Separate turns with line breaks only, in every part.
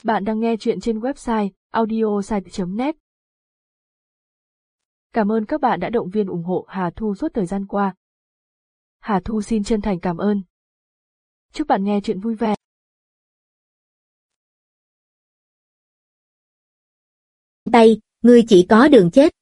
Bạn đang nghe chuyện trên website audiosite.net. Cảm ơn các bạn đã động viên ủng hộ Hà Thu suốt thời gian qua. Hà Thu xin chân thành cảm ơn. Chúc bạn nghe chuyện vui vẻ.
Tay, ngươi chỉ có đường chết.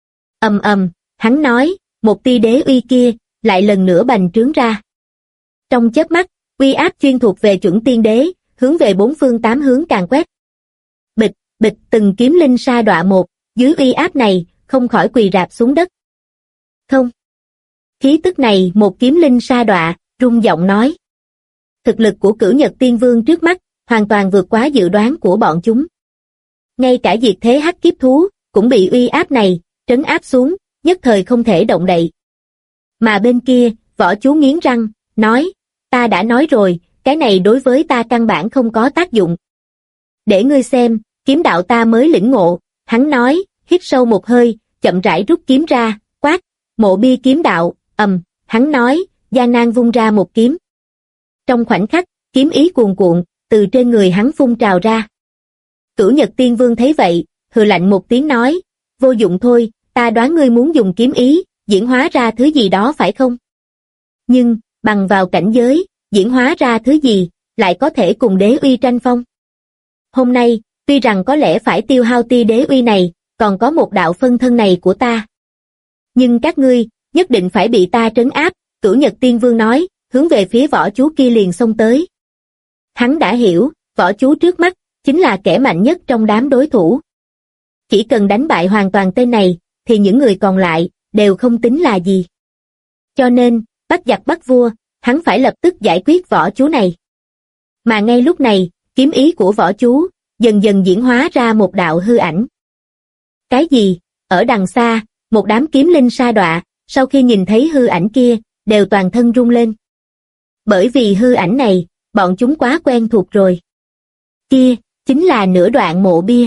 Hắn nói, một tia đế uy kia, lại lần nữa bành trướng ra. Trong chớp mắt, uy áp chuyên thuộc về chuẩn tiên đế, hướng về bốn phương tám hướng càn quét. Bịch, bịch từng kiếm linh sa đọa một, dưới uy áp này, không khỏi quỳ rạp xuống đất. Không. Khí tức này một kiếm linh sa đọa, rung giọng nói. Thực lực của Cửu Nhật Tiên Vương trước mắt, hoàn toàn vượt quá dự đoán của bọn chúng. Ngay cả diệt thế hắc kiếp thú, cũng bị uy áp này, trấn áp xuống, nhất thời không thể động đậy. Mà bên kia, Võ Chú nghiến răng, nói, ta đã nói rồi, cái này đối với ta căn bản không có tác dụng. Để ngươi xem, kiếm đạo ta mới lĩnh ngộ, hắn nói, hít sâu một hơi, chậm rãi rút kiếm ra, quát, Mộ Bi kiếm đạo, hắn nói, gian nan vung ra một kiếm. Trong khoảnh khắc, kiếm ý cuồn cuộn, từ trên người hắn phun trào ra. Cửu Nhật Tiên Vương thấy vậy, hừ lạnh một tiếng nói, vô dụng thôi, ta đoán ngươi muốn dùng kiếm ý, diễn hóa ra thứ gì đó phải không? Nhưng, bằng vào cảnh giới, diễn hóa ra thứ gì, lại có thể cùng đế uy tranh phong. Hôm nay, tuy rằng có lẽ phải tiêu hao tia đế uy này, còn có một đạo phân thân này của ta. Nhưng các ngươi, nhất định phải bị ta trấn áp, Cửu Nhật Tiên Vương nói, hướng về phía Võ Chú kia liền xông tới. Hắn đã hiểu, Võ Chú trước mắt, chính là kẻ mạnh nhất trong đám đối thủ. Chỉ cần đánh bại hoàn toàn tên này, thì những người còn lại, đều không tính là gì. Cho nên, bắt giặc bắt vua, hắn phải lập tức giải quyết Võ Chú này. Mà ngay lúc này, kiếm ý của Võ Chú, dần dần diễn hóa ra một đạo hư ảnh. Cái gì? Ở đằng xa, một đám kiếm linh sa đọa, sau khi nhìn thấy hư ảnh kia, đều toàn thân rung lên. Bởi vì hư ảnh này, bọn chúng quá quen thuộc rồi. Kia, chính là nửa đoạn mộ bia.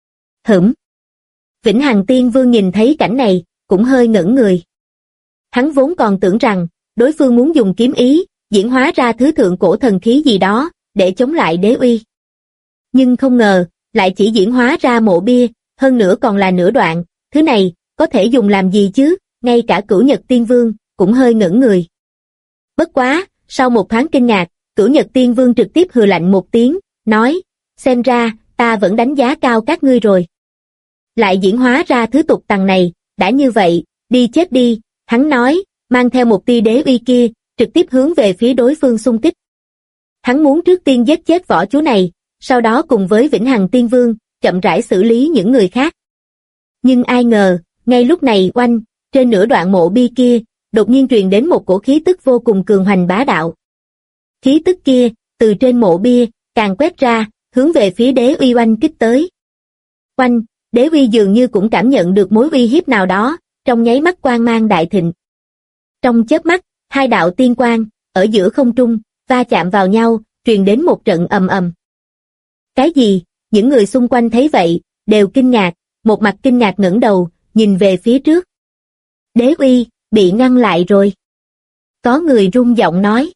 Vĩnh Hằng Tiên Vương nhìn thấy cảnh này, cũng hơi ngẩn người. Hắn vốn còn tưởng rằng, đối phương muốn dùng kiếm ý, diễn hóa ra thứ thượng cổ thần khí gì đó, để chống lại đế uy. Nhưng không ngờ, lại chỉ diễn hóa ra mộ bia, hơn nữa còn là nửa đoạn, thứ này, có thể dùng làm gì chứ, ngay cả Cửu Nhật Tiên Vương, cũng hơi ngẩn người. Bất quá, sau một thoáng kinh ngạc, Cửu Nhật Tiên Vương trực tiếp hừ lạnh một tiếng, nói, xem ra, ta vẫn đánh giá cao các ngươi rồi. Lại diễn hóa ra thứ tục tằng này, đã như vậy, đi chết đi, hắn nói, mang theo một tia đế uy kia, trực tiếp hướng về phía đối phương xung kích. Hắn muốn trước tiên giết chết Võ Chú này, sau đó cùng với Vĩnh Hằng Tiên Vương, chậm rãi xử lý những người khác. Nhưng ai ngờ, ngay lúc này oanh, trên nửa đoạn mộ bi kia, đột nhiên truyền đến một cổ khí tức vô cùng cường hoành bá đạo. Khí tức kia, từ trên mộ bia, càng quét ra, hướng về phía đế uy oanh kích tới. Oanh, đế uy dường như cũng cảm nhận được mối uy hiếp nào đó, trong nháy mắt quang mang đại thịnh. Trong chớp mắt, hai đạo tiên quang, ở giữa không trung, va chạm vào nhau, truyền đến một trận ầm ầm. Cái gì? Những người xung quanh thấy vậy, đều kinh ngạc, một mặt kinh ngạc ngẩng đầu, nhìn về phía trước. Đế uy, bị ngăn lại rồi. Có người rung giọng nói.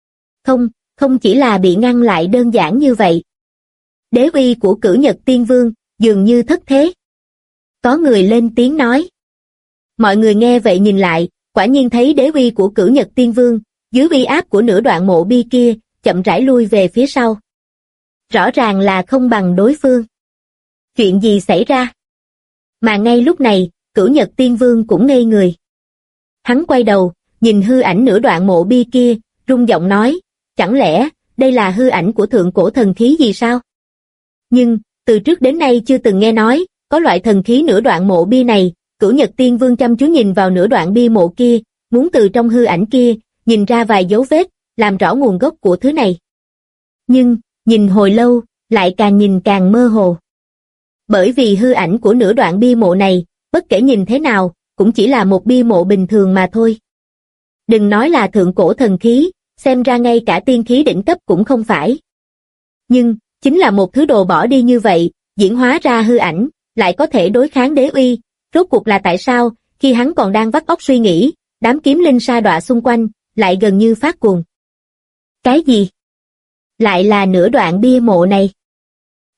Không chỉ là bị ngăn lại đơn giản như vậy. Đế uy của Cửu Nhật Tiên Vương, dường như thất thế. Có người lên tiếng nói. Mọi người nghe vậy nhìn lại, quả nhiên thấy đế uy của Cửu Nhật Tiên Vương, dưới uy áp của nửa đoạn mộ bi kia, chậm rãi lui về phía sau. Rõ ràng là không bằng đối phương. Chuyện gì xảy ra? Mà ngay lúc này, Cửu Nhật Tiên Vương cũng ngây người. Hắn quay đầu, nhìn hư ảnh nửa đoạn mộ bi kia, rung giọng nói, chẳng lẽ, đây là hư ảnh của thượng cổ thần khí gì sao? Nhưng, từ trước đến nay chưa từng nghe nói, có loại thần khí nửa đoạn mộ bia này. Cửu Nhật Tiên Vương chăm chú nhìn vào nửa đoạn bia mộ kia, muốn từ trong hư ảnh kia, nhìn ra vài dấu vết, làm rõ nguồn gốc của thứ này. Nhưng, nhìn hồi lâu, lại càng nhìn càng mơ hồ. Bởi vì hư ảnh của nửa đoạn bia mộ này, bất kể nhìn thế nào, cũng chỉ là một bia mộ bình thường mà thôi. Đừng nói là thượng cổ thần khí, xem ra ngay cả tiên khí đỉnh cấp cũng không phải. Nhưng, chính là một thứ đồ bỏ đi như vậy, diễn hóa ra hư ảnh, lại có thể đối kháng đế uy. Rốt cuộc là tại sao, khi hắn còn đang vắt óc suy nghĩ, đám kiếm linh sa đọa xung quanh, lại gần như phát cuồng. Cái gì? Lại là nửa đoạn bia mộ này.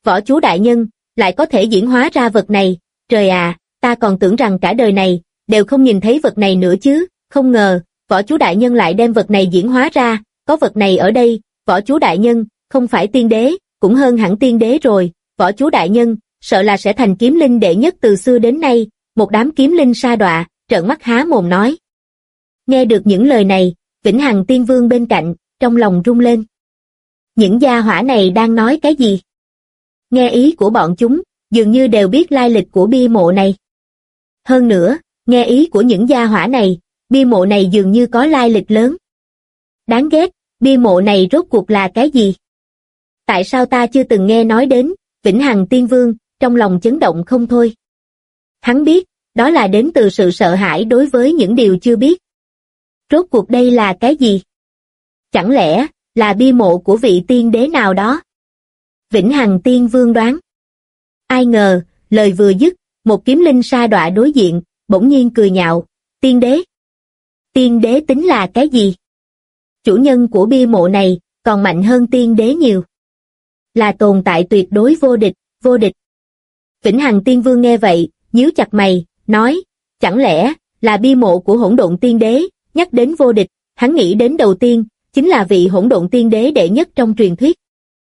Võ chú đại nhân, lại có thể diễn hóa ra vật này, trời à, ta còn tưởng rằng cả đời này, đều không nhìn thấy vật này nữa chứ, không ngờ, võ chú đại nhân lại đem vật này diễn hóa ra, có vật này ở đây, võ chú đại nhân, không phải tiên đế, cũng hơn hẳn tiên đế rồi, võ chú đại nhân, sợ là sẽ thành kiếm linh đệ nhất từ xưa đến nay, một đám kiếm linh sa đọa, trợn mắt há mồm nói. Nghe được những lời này, Vĩnh Hằng Tiên Vương bên cạnh, trong lòng rung lên. Những gia hỏa này đang nói cái gì? Nghe ý của bọn chúng, dường như đều biết lai lịch của bia mộ này. Hơn nữa, nghe ý của những gia hỏa này, bia mộ này dường như có lai lịch lớn. Đáng ghét, bia mộ này rốt cuộc là cái gì? Tại sao ta chưa từng nghe nói đến? Vĩnh Hằng Tiên Vương, trong lòng chấn động không thôi. Hắn biết, đó là đến từ sự sợ hãi đối với những điều chưa biết. Rốt cuộc đây là cái gì? Chẳng lẽ, là bia mộ của vị tiên đế nào đó? Vĩnh Hằng Tiên Vương đoán. Ai ngờ, lời vừa dứt, một kiếm linh sa đọa đối diện, bỗng nhiên cười nhạo, tiên đế. Tiên đế tính là cái gì? Chủ nhân của bia mộ này, còn mạnh hơn tiên đế nhiều. Là tồn tại tuyệt đối vô địch, vô địch. Vĩnh Hằng Tiên Vương nghe vậy, nhíu chặt mày, nói, chẳng lẽ, là bia mộ của hỗn độn tiên đế, nhắc đến vô địch, hắn nghĩ đến đầu tiên, chính là vị hỗn độn tiên đế đệ nhất trong truyền thuyết.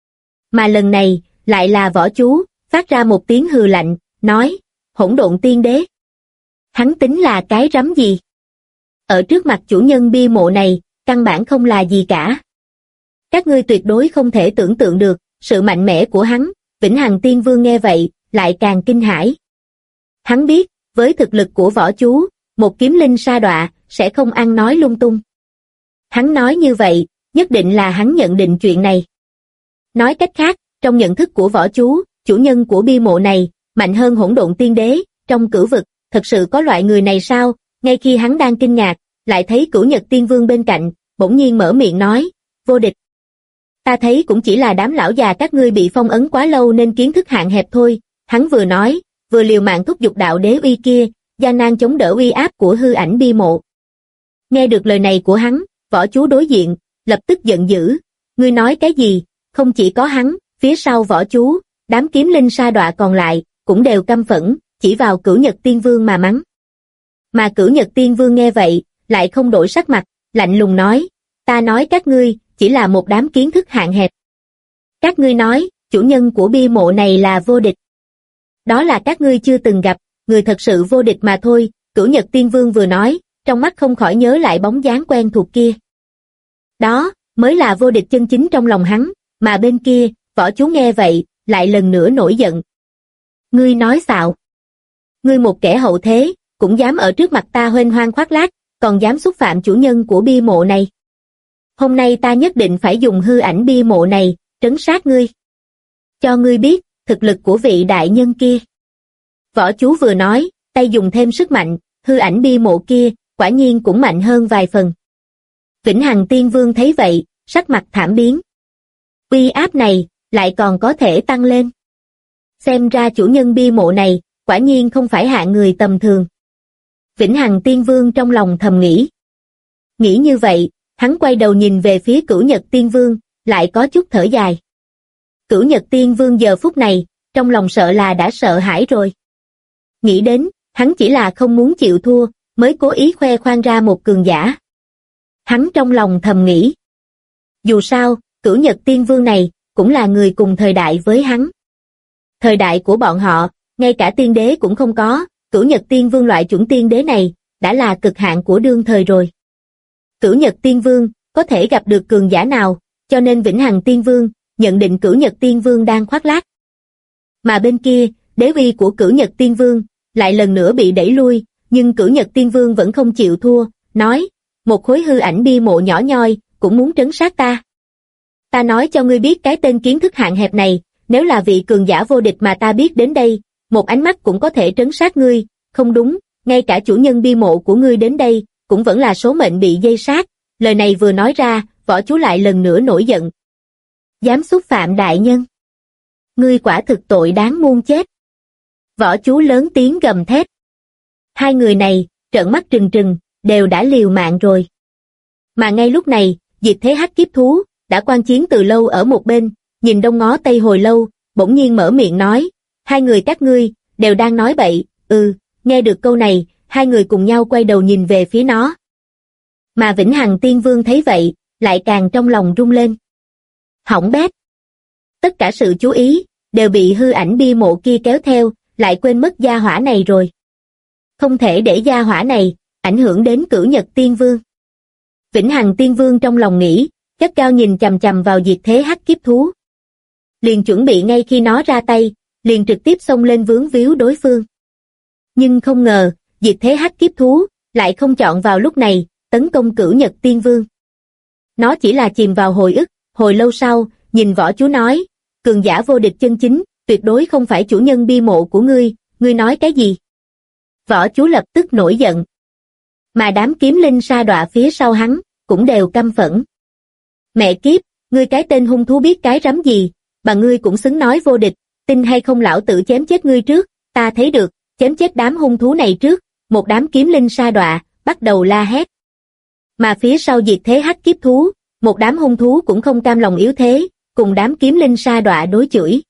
Mà lần này, lại là võ chú, phát ra một tiếng hừ lạnh, nói, hỗn độn tiên đế. Hắn tính là cái rắm gì? Ở trước mặt chủ nhân bia mộ này, căn bản không là gì cả. Các ngươi tuyệt đối không thể tưởng tượng được, sự mạnh mẽ của hắn, Vĩnh Hằng Tiên Vương nghe vậy, lại càng kinh hãi. Hắn biết, với thực lực của võ chú, một kiếm linh sa đọa, sẽ không ăn nói lung tung. Hắn nói như vậy, nhất định là hắn nhận định chuyện này. Nói cách khác, trong nhận thức của võ chú, chủ nhân của bia mộ này, mạnh hơn hỗn độn tiên đế, trong cửu vực, thật sự có loại người này sao? Ngay khi hắn đang kinh ngạc, lại thấy Cửu Nhật Tiên Vương bên cạnh, bỗng nhiên mở miệng nói, vô địch. Ta thấy cũng chỉ là đám lão già các ngươi bị phong ấn quá lâu nên kiến thức hạn hẹp thôi, hắn vừa nói, vừa liều mạng thúc giục đạo đế uy kia, gian nan chống đỡ uy áp của hư ảnh bia mộ. Nghe được lời này của hắn, võ chú đối diện, lập tức giận dữ, ngươi nói cái gì, không chỉ có hắn, phía sau võ chú, đám kiếm linh sa đọa còn lại, cũng đều căm phẫn, chỉ vào Cửu Nhật Tiên Vương mà mắng. Mà Cửu Nhật Tiên Vương nghe vậy, lại không đổi sắc mặt, lạnh lùng nói, ta nói các ngươi, chỉ là một đám kiến thức hạn hẹp. Các ngươi nói, chủ nhân của bia mộ này là vô địch. Đó là các ngươi chưa từng gặp, người thật sự vô địch mà thôi, Cửu Nhật Tiên Vương vừa nói, trong mắt không khỏi nhớ lại bóng dáng quen thuộc kia. Đó, mới là vô địch chân chính trong lòng hắn, mà bên kia, võ chú nghe vậy, lại lần nữa nổi giận. Ngươi nói xạo. Ngươi một kẻ hậu thế, cũng dám ở trước mặt ta huênh hoang khoác lác, còn dám xúc phạm chủ nhân của bia mộ này. Hôm nay ta nhất định phải dùng hư ảnh bia mộ này, trấn sát ngươi. Cho ngươi biết, thực lực của vị đại nhân kia. Võ chú vừa nói, tay dùng thêm sức mạnh, hư ảnh bia mộ kia, quả nhiên cũng mạnh hơn vài phần. Vĩnh Hằng Tiên Vương thấy vậy, sắc mặt thảm biến. Uy áp này, lại còn có thể tăng lên. Xem ra chủ nhân bia mộ này, quả nhiên không phải hạng người tầm thường. Vĩnh Hằng Tiên Vương trong lòng thầm nghĩ. Nghĩ như vậy, hắn quay đầu nhìn về phía Cửu Nhật Tiên Vương, lại có chút thở dài. Cửu Nhật Tiên Vương giờ phút này, trong lòng sợ là đã sợ hãi rồi. Nghĩ đến, hắn chỉ là không muốn chịu thua, mới cố ý khoe khoang ra một cường giả. Hắn trong lòng thầm nghĩ. Dù sao, Cửu Nhật Tiên Vương này, cũng là người cùng thời đại với hắn. Thời đại của bọn họ, ngay cả tiên đế cũng không có, Cửu Nhật Tiên Vương loại chuẩn tiên đế này, đã là cực hạn của đương thời rồi. Cửu Nhật Tiên Vương, có thể gặp được cường giả nào, cho nên Vĩnh Hằng Tiên Vương, nhận định Cửu Nhật Tiên Vương đang khoác lác. Mà bên kia, đế uy của Cửu Nhật Tiên Vương, lại lần nữa bị đẩy lui, nhưng Cửu Nhật Tiên Vương vẫn không chịu thua, nói, một khối hư ảnh bia mộ nhỏ nhoi, cũng muốn trấn sát ta. Ta nói cho ngươi biết cái tên kiến thức hạn hẹp này, nếu là vị cường giả vô địch mà ta biết đến đây, một ánh mắt cũng có thể trấn sát ngươi, không đúng, ngay cả chủ nhân bia mộ của ngươi đến đây, cũng vẫn là số mệnh bị dây sát. Lời này vừa nói ra, võ chú lại lần nữa nổi giận. Dám xúc phạm đại nhân. Ngươi quả thực tội đáng muôn chết. Võ chú lớn tiếng gầm thét. Hai người này, trợn mắt trừng trừng, đều đã liều mạng rồi. Mà ngay lúc này, Diệt Thế Hắc Kiếp Thú, đã quan chiến từ lâu ở một bên, nhìn đông ngó tây hồi lâu, bỗng nhiên mở miệng nói, hai người các ngươi, đều đang nói bậy, nghe được câu này, hai người cùng nhau quay đầu nhìn về phía nó. Mà Vĩnh Hằng Tiên Vương thấy vậy, lại càng trong lòng rung lên. Hỏng bét. Tất cả sự chú ý, đều bị hư ảnh bia mộ kia kéo theo, lại quên mất gia hỏa này rồi. Không thể để gia hỏa này, ảnh hưởng đến Cửu Nhật Tiên Vương. Vĩnh Hằng Tiên Vương trong lòng nghĩ, gắt cao nhìn chằm chằm vào diệt thế hắc kiếp thú. Liền chuẩn bị ngay khi nó ra tay, liền trực tiếp xông lên vướng víu đối phương. Nhưng không ngờ, diệt thế hắc kiếp thú, lại không chọn vào lúc này, tấn công Cửu Nhật Tiên Vương. Nó chỉ là chìm vào hồi ức, hồi lâu sau, nhìn võ chú nói, cường giả vô địch chân chính, tuyệt đối không phải chủ nhân bia mộ của ngươi nói cái gì? Võ chú lập tức nổi giận. Mà đám kiếm linh sa đọa phía sau hắn, cũng đều căm phẫn. Mẹ kiếp, ngươi cái tên hung thú biết cái rắm gì, mà ngươi cũng xứng nói vô địch, tin hay không lão tử chém chết ngươi trước, ta thấy được, chém chết đám hung thú này trước, một đám kiếm linh sa đọa, bắt đầu la hét. Mà phía sau diệt thế hắc kiếp thú, một đám hung thú cũng không cam lòng yếu thế, cùng đám kiếm linh sa đọa đối chửi.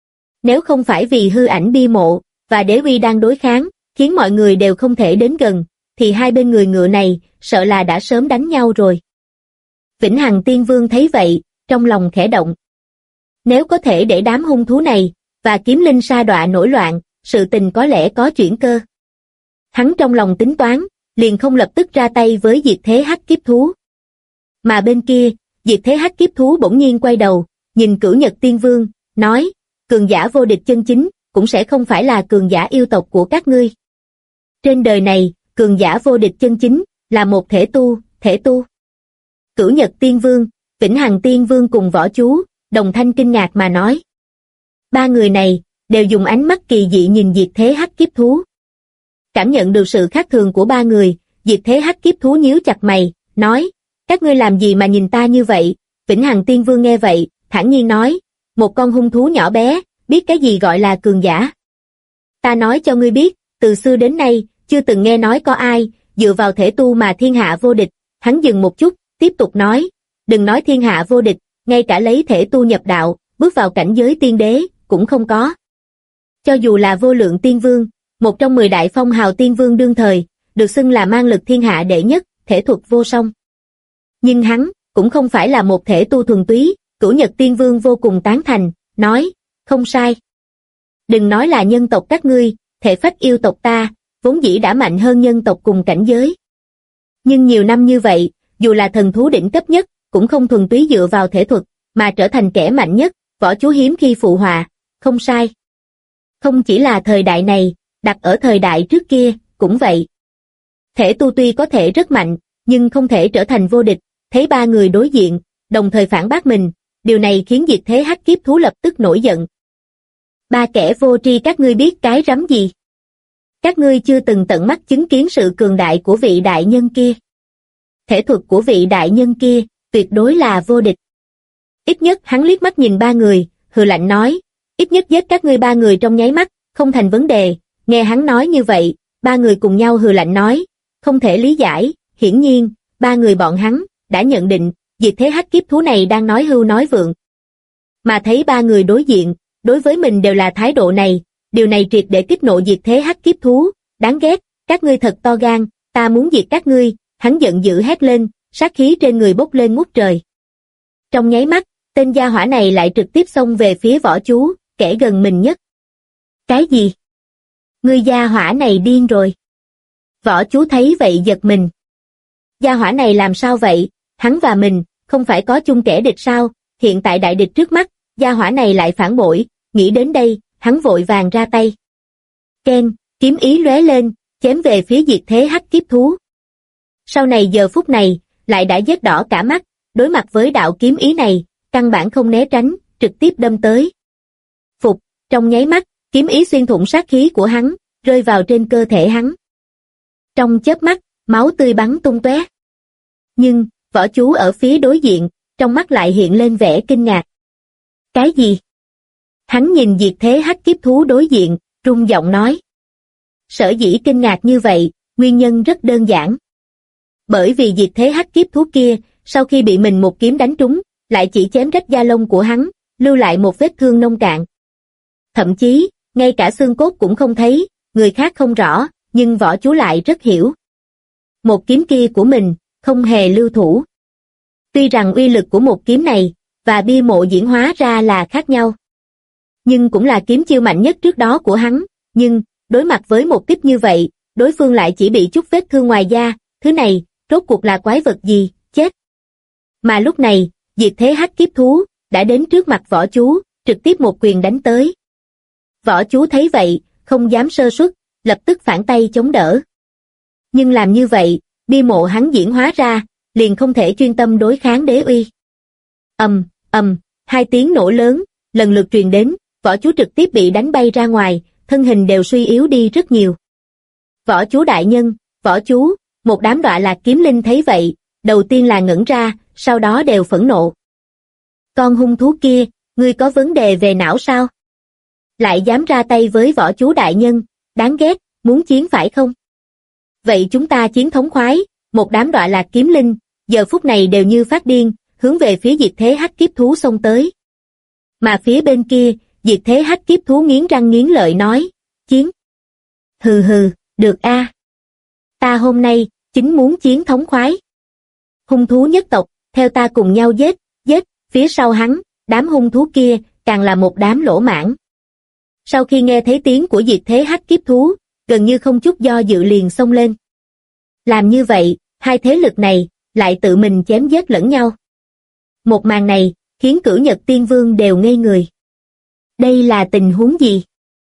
Nếu không phải vì hư ảnh bia mộ, và đế uy đang đối kháng, khiến mọi người đều không thể đến gần, thì hai bên người ngựa này, sợ là đã sớm đánh nhau rồi. Vĩnh Hằng Tiên Vương thấy vậy, trong lòng khẽ động. Nếu có thể để đám hung thú này, và kiếm linh sa đọa nổi loạn, sự tình có lẽ có chuyển cơ. Hắn trong lòng tính toán, liền không lập tức ra tay với diệt thế hắc kiếp thú. Mà bên kia, diệt thế hắc kiếp thú bỗng nhiên quay đầu, nhìn Cửu Nhật Tiên Vương, nói, cường giả vô địch chân chính, cũng sẽ không phải là cường giả yêu tộc của các ngươi. Trên đời này, cường giả vô địch chân chính, là một thể tu. Cửu Nhật Tiên Vương, Vĩnh Hằng Tiên Vương cùng võ chú, đồng thanh kinh ngạc mà nói. Ba người này, đều dùng ánh mắt kỳ dị nhìn diệt thế hắc kiếp thú. Cảm nhận được sự khác thường của ba người, diệt thế hắc kiếp thú nhíu chặt mày, nói, các ngươi làm gì mà nhìn ta như vậy? Vĩnh Hằng Tiên Vương nghe vậy, thản nhiên nói, một con hung thú nhỏ bé, biết cái gì gọi là cường giả. Ta nói cho ngươi biết, từ xưa đến nay, chưa từng nghe nói có ai, dựa vào thể tu mà thiên hạ vô địch. Hắn dừng một chút, tiếp tục nói, đừng nói thiên hạ vô địch, ngay cả lấy thể tu nhập đạo, bước vào cảnh giới tiên đế, cũng không có. Cho dù là Vô Lượng Tiên Vương, một trong 10 đại phong hào tiên vương đương thời, được xưng là mang lực thiên hạ đệ nhất, thể thuật vô song. Nhưng hắn, cũng không phải là một thể tu thuần túy. Cửu Nhật Tiên Vương vô cùng tán thành, nói, không sai. Đừng nói là nhân tộc các ngươi, thể phách yêu tộc ta, vốn dĩ đã mạnh hơn nhân tộc cùng cảnh giới. Nhưng nhiều năm như vậy, dù là thần thú đỉnh cấp nhất, cũng không thuần túy dựa vào thể thuật, mà trở thành kẻ mạnh nhất, võ chú hiếm khi phụ họa, không sai. Không chỉ là thời đại này, đặt ở thời đại trước kia, cũng vậy. Thể tu tuy có thể rất mạnh, nhưng không thể trở thành vô địch. Thấy ba người đối diện, đồng thời phản bác mình, điều này khiến diệt thế hắc kiếp thú lập tức nổi giận. Ba kẻ vô tri các ngươi biết cái rắm gì? Các ngươi chưa từng tận mắt chứng kiến sự cường đại của vị đại nhân kia. Thể thuật của vị đại nhân kia, tuyệt đối là vô địch. Ít nhất hắn liếc mắt nhìn ba người, hừ lạnh nói, ít nhất giết các ngươi ba người trong nháy mắt, không thành vấn đề. Nghe hắn nói như vậy, ba người cùng nhau hừ lạnh nói, không thể lý giải. Hiển nhiên, ba người bọn hắn đã nhận định, diệt thế hắc kiếp thú này đang nói hưu nói vượng. Mà thấy ba người đối diện, đối với mình đều là thái độ này, điều này triệt để kích nộ diệt thế hắc kiếp thú, đáng ghét, các ngươi thật to gan, ta muốn diệt các ngươi. Hắn giận dữ hét lên, sát khí trên người bốc lên ngút trời. Trong nháy mắt, tên gia hỏa này lại trực tiếp xông về phía võ chú, kẻ gần mình nhất. Cái gì? Ngươi gia hỏa này điên rồi. Võ chú thấy vậy giật mình. Gia hỏa này làm sao vậy? Hắn và mình, không phải có chung kẻ địch sao? Hiện tại đại địch trước mắt, gia hỏa này lại phản bội. Nghĩ đến đây, hắn vội vàng ra tay. Ken, kiếm ý lóe lên, chém về phía diệt thế hắc kiếp thú. Sau này giờ phút này, lại đã rét đỏ cả mắt, đối mặt với đạo kiếm ý này, căn bản không né tránh, trực tiếp đâm tới. Phục, trong nháy mắt, kiếm ý xuyên thủng sát khí của hắn, rơi vào trên cơ thể hắn. Trong chớp mắt, máu tươi bắn tung tóe. Nhưng, võ chú ở phía đối diện, trong mắt lại hiện lên vẻ kinh ngạc. Cái gì? Hắn nhìn diệt thế hắc kiếp thú đối diện, rung giọng nói. Sở dĩ kinh ngạc như vậy, nguyên nhân rất đơn giản. Bởi vì diệt thế hắc kiếp thú kia, sau khi bị mình một kiếm đánh trúng, lại chỉ chém rách da lông của hắn, lưu lại một vết thương nông cạn. thậm chí, ngay cả xương cốt cũng không thấy, người khác không rõ, nhưng võ chú lại rất hiểu. Một kiếm kia của mình, không hề lưu thủ. Tuy rằng uy lực của một kiếm này, và bia mộ diễn hóa ra là khác nhau. Nhưng cũng là kiếm chiêu mạnh nhất trước đó của hắn, nhưng, đối mặt với một kích như vậy, đối phương lại chỉ bị chút vết thương ngoài da, thứ này, rốt cuộc là quái vật gì, chết. Mà lúc này, diệt thế hắc kiếp thú, đã đến trước mặt võ chú, trực tiếp một quyền đánh tới. Võ chú thấy vậy, không dám sơ suất, lập tức phản tay chống đỡ. Nhưng làm như vậy, bia mộ hắn diễn hóa ra, liền không thể chuyên tâm đối kháng đế uy. Hai tiếng nổ lớn, lần lượt truyền đến, võ chú trực tiếp bị đánh bay ra ngoài, thân hình đều suy yếu đi rất nhiều. Võ chú đại nhân, võ chú, một đám đọa lạc kiếm linh thấy vậy, đầu tiên là ngẩn ra, sau đó đều phẫn nộ. Con hung thú kia, ngươi có vấn đề về não sao? Lại dám ra tay với võ chú đại nhân, đáng ghét, muốn chiến phải không? Vậy chúng ta chiến thống khoái, một đám đọa lạc kiếm linh, giờ phút này đều như phát điên, hướng về phía diệt thế hắc kiếp thú xông tới. Mà phía bên kia, diệt thế hắc kiếp thú nghiến răng nghiến lợi nói, chiến. Hừ hừ, được a. Ta hôm nay, chính muốn chiến thống khoái. Hung thú nhất tộc, theo ta cùng nhau giết, phía sau hắn, đám hung thú kia, càng là một đám lỗ mãng. Sau khi nghe thấy tiếng của diệt thế hắc kiếp thú, gần như không chút do dự liền xông lên. Làm như vậy, hai thế lực này, lại tự mình chém giết lẫn nhau. Một màn này, khiến Cửu Nhật Tiên Vương đều ngây người. Đây là tình huống gì?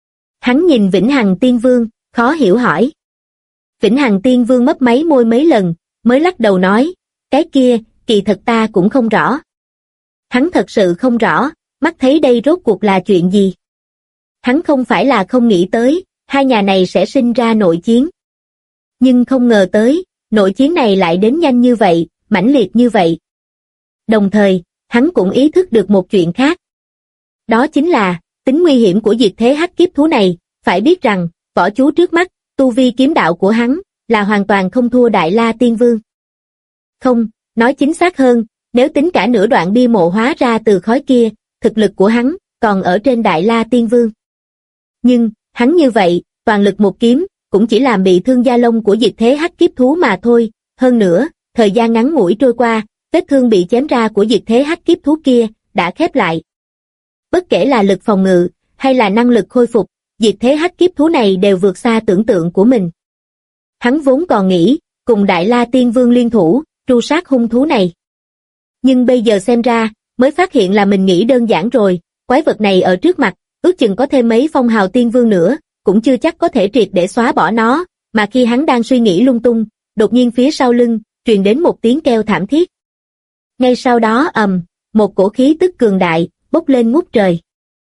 Hắn nhìn Vĩnh Hằng Tiên Vương, khó hiểu hỏi. Vĩnh Hằng Tiên Vương mấp máy môi mấy lần, mới lắc đầu nói, cái kia, kỳ thật ta cũng không rõ. Hắn thật sự không rõ, mắt thấy đây rốt cuộc là chuyện gì. Hắn không phải là không nghĩ tới, hai nhà này sẽ sinh ra nội chiến. Nhưng không ngờ tới, nội chiến này lại đến nhanh như vậy, mãnh liệt như vậy. Đồng thời, hắn cũng ý thức được một chuyện khác. Đó chính là, tính nguy hiểm của diệt thế hắc kiếp thú này, phải biết rằng, võ chú trước mắt, tu vi kiếm đạo của hắn, là hoàn toàn không thua Đại La Tiên Vương. Không, nói chính xác hơn, nếu tính cả nửa đoạn bia mộ hóa ra từ khói kia, thực lực của hắn, còn ở trên Đại La Tiên Vương. Nhưng, hắn như vậy, toàn lực một kiếm, cũng chỉ làm bị thương da lông của diệt thế hắc kiếp thú mà thôi, hơn nữa, thời gian ngắn ngủi trôi qua, vết thương bị chém ra của diệt thế hắc kiếp thú kia, đã khép lại. Bất kể là lực phòng ngự, hay là năng lực khôi phục, diệt thế hắc kiếp thú này đều vượt xa tưởng tượng của mình. Hắn vốn còn nghĩ, cùng Đại La Tiên Vương liên thủ, tru sát hung thú này. Nhưng bây giờ xem ra, mới phát hiện là mình nghĩ đơn giản rồi, quái vật này ở trước mặt, ước chừng có thêm mấy phong hào tiên vương nữa, cũng chưa chắc có thể triệt để xóa bỏ nó, mà khi hắn đang suy nghĩ lung tung, đột nhiên phía sau lưng, truyền đến một tiếng kêu thảm thiết. Ngay sau đó một cổ khí tức cường đại, bốc lên ngút trời.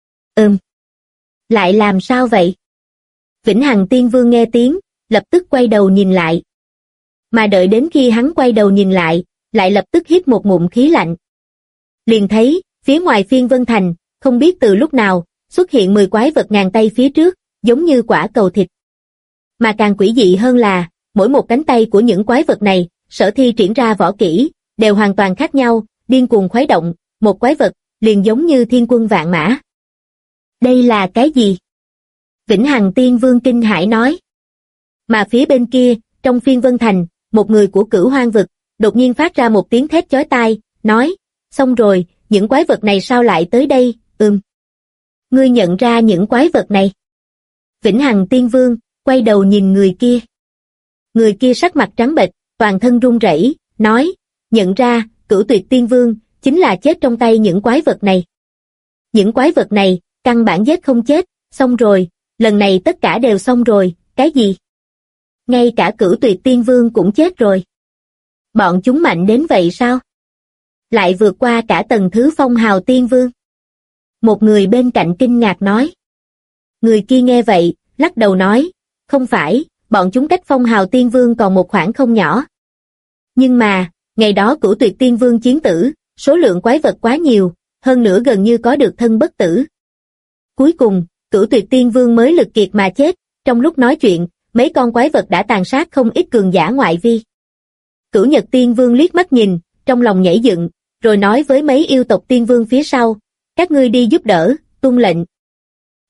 Lại làm sao vậy? Vĩnh Hằng Tiên Vương nghe tiếng, lập tức quay đầu nhìn lại. Mà đợi đến khi hắn quay đầu nhìn lại, lại lập tức hít một ngụm khí lạnh. Liền thấy, phía ngoài Phiên Vân Thành, không biết từ lúc nào, xuất hiện 10 quái vật ngàn tay phía trước, giống như quả cầu thịt. Mà càng quỷ dị hơn là, mỗi một cánh tay của những quái vật này, sở thi triển ra võ kỹ, đều hoàn toàn khác nhau, điên cuồng khuấy động, một quái vật, liền giống như thiên quân vạn mã. Đây là cái gì? Vĩnh Hằng Tiên Vương kinh hãi nói. Mà phía bên kia, trong Phiên Vân Thành, một người của Cửu Hoang vực, đột nhiên phát ra một tiếng thét chói tai, nói, xong rồi, những quái vật này sao lại tới đây, Ngươi nhận ra những quái vật này. Vĩnh Hằng Tiên Vương, quay đầu nhìn người kia. Người kia sắc mặt trắng bệch, toàn thân run rẩy, nói, nhận ra, Cửu Tuyệt Tiên Vương, chính là chết trong tay những quái vật này. Những quái vật này, căn bản giết không chết, xong rồi, lần này tất cả đều xong rồi, cái gì? Ngay cả Cửu Tuyệt Tiên Vương cũng chết rồi. Bọn chúng mạnh đến vậy sao? Lại vượt qua cả tầng thứ phong hào tiên vương. Một người bên cạnh kinh ngạc nói. Người kia nghe vậy, lắc đầu nói, không phải, bọn chúng cách phong hào tiên vương còn một khoảng không nhỏ. Nhưng mà, ngày đó Cửu Tuyệt Tiên Vương chiến tử, số lượng quái vật quá nhiều, hơn nữa gần như có được thân bất tử. Cuối cùng, Cửu Tuyệt Tiên Vương mới lực kiệt mà chết, trong lúc nói chuyện, mấy con quái vật đã tàn sát không ít cường giả ngoại vi. Cửu Nhật Tiên Vương liếc mắt nhìn, trong lòng nhảy dựng, rồi nói với mấy yêu tộc tiên vương phía sau, các ngươi đi giúp đỡ, tuân lệnh.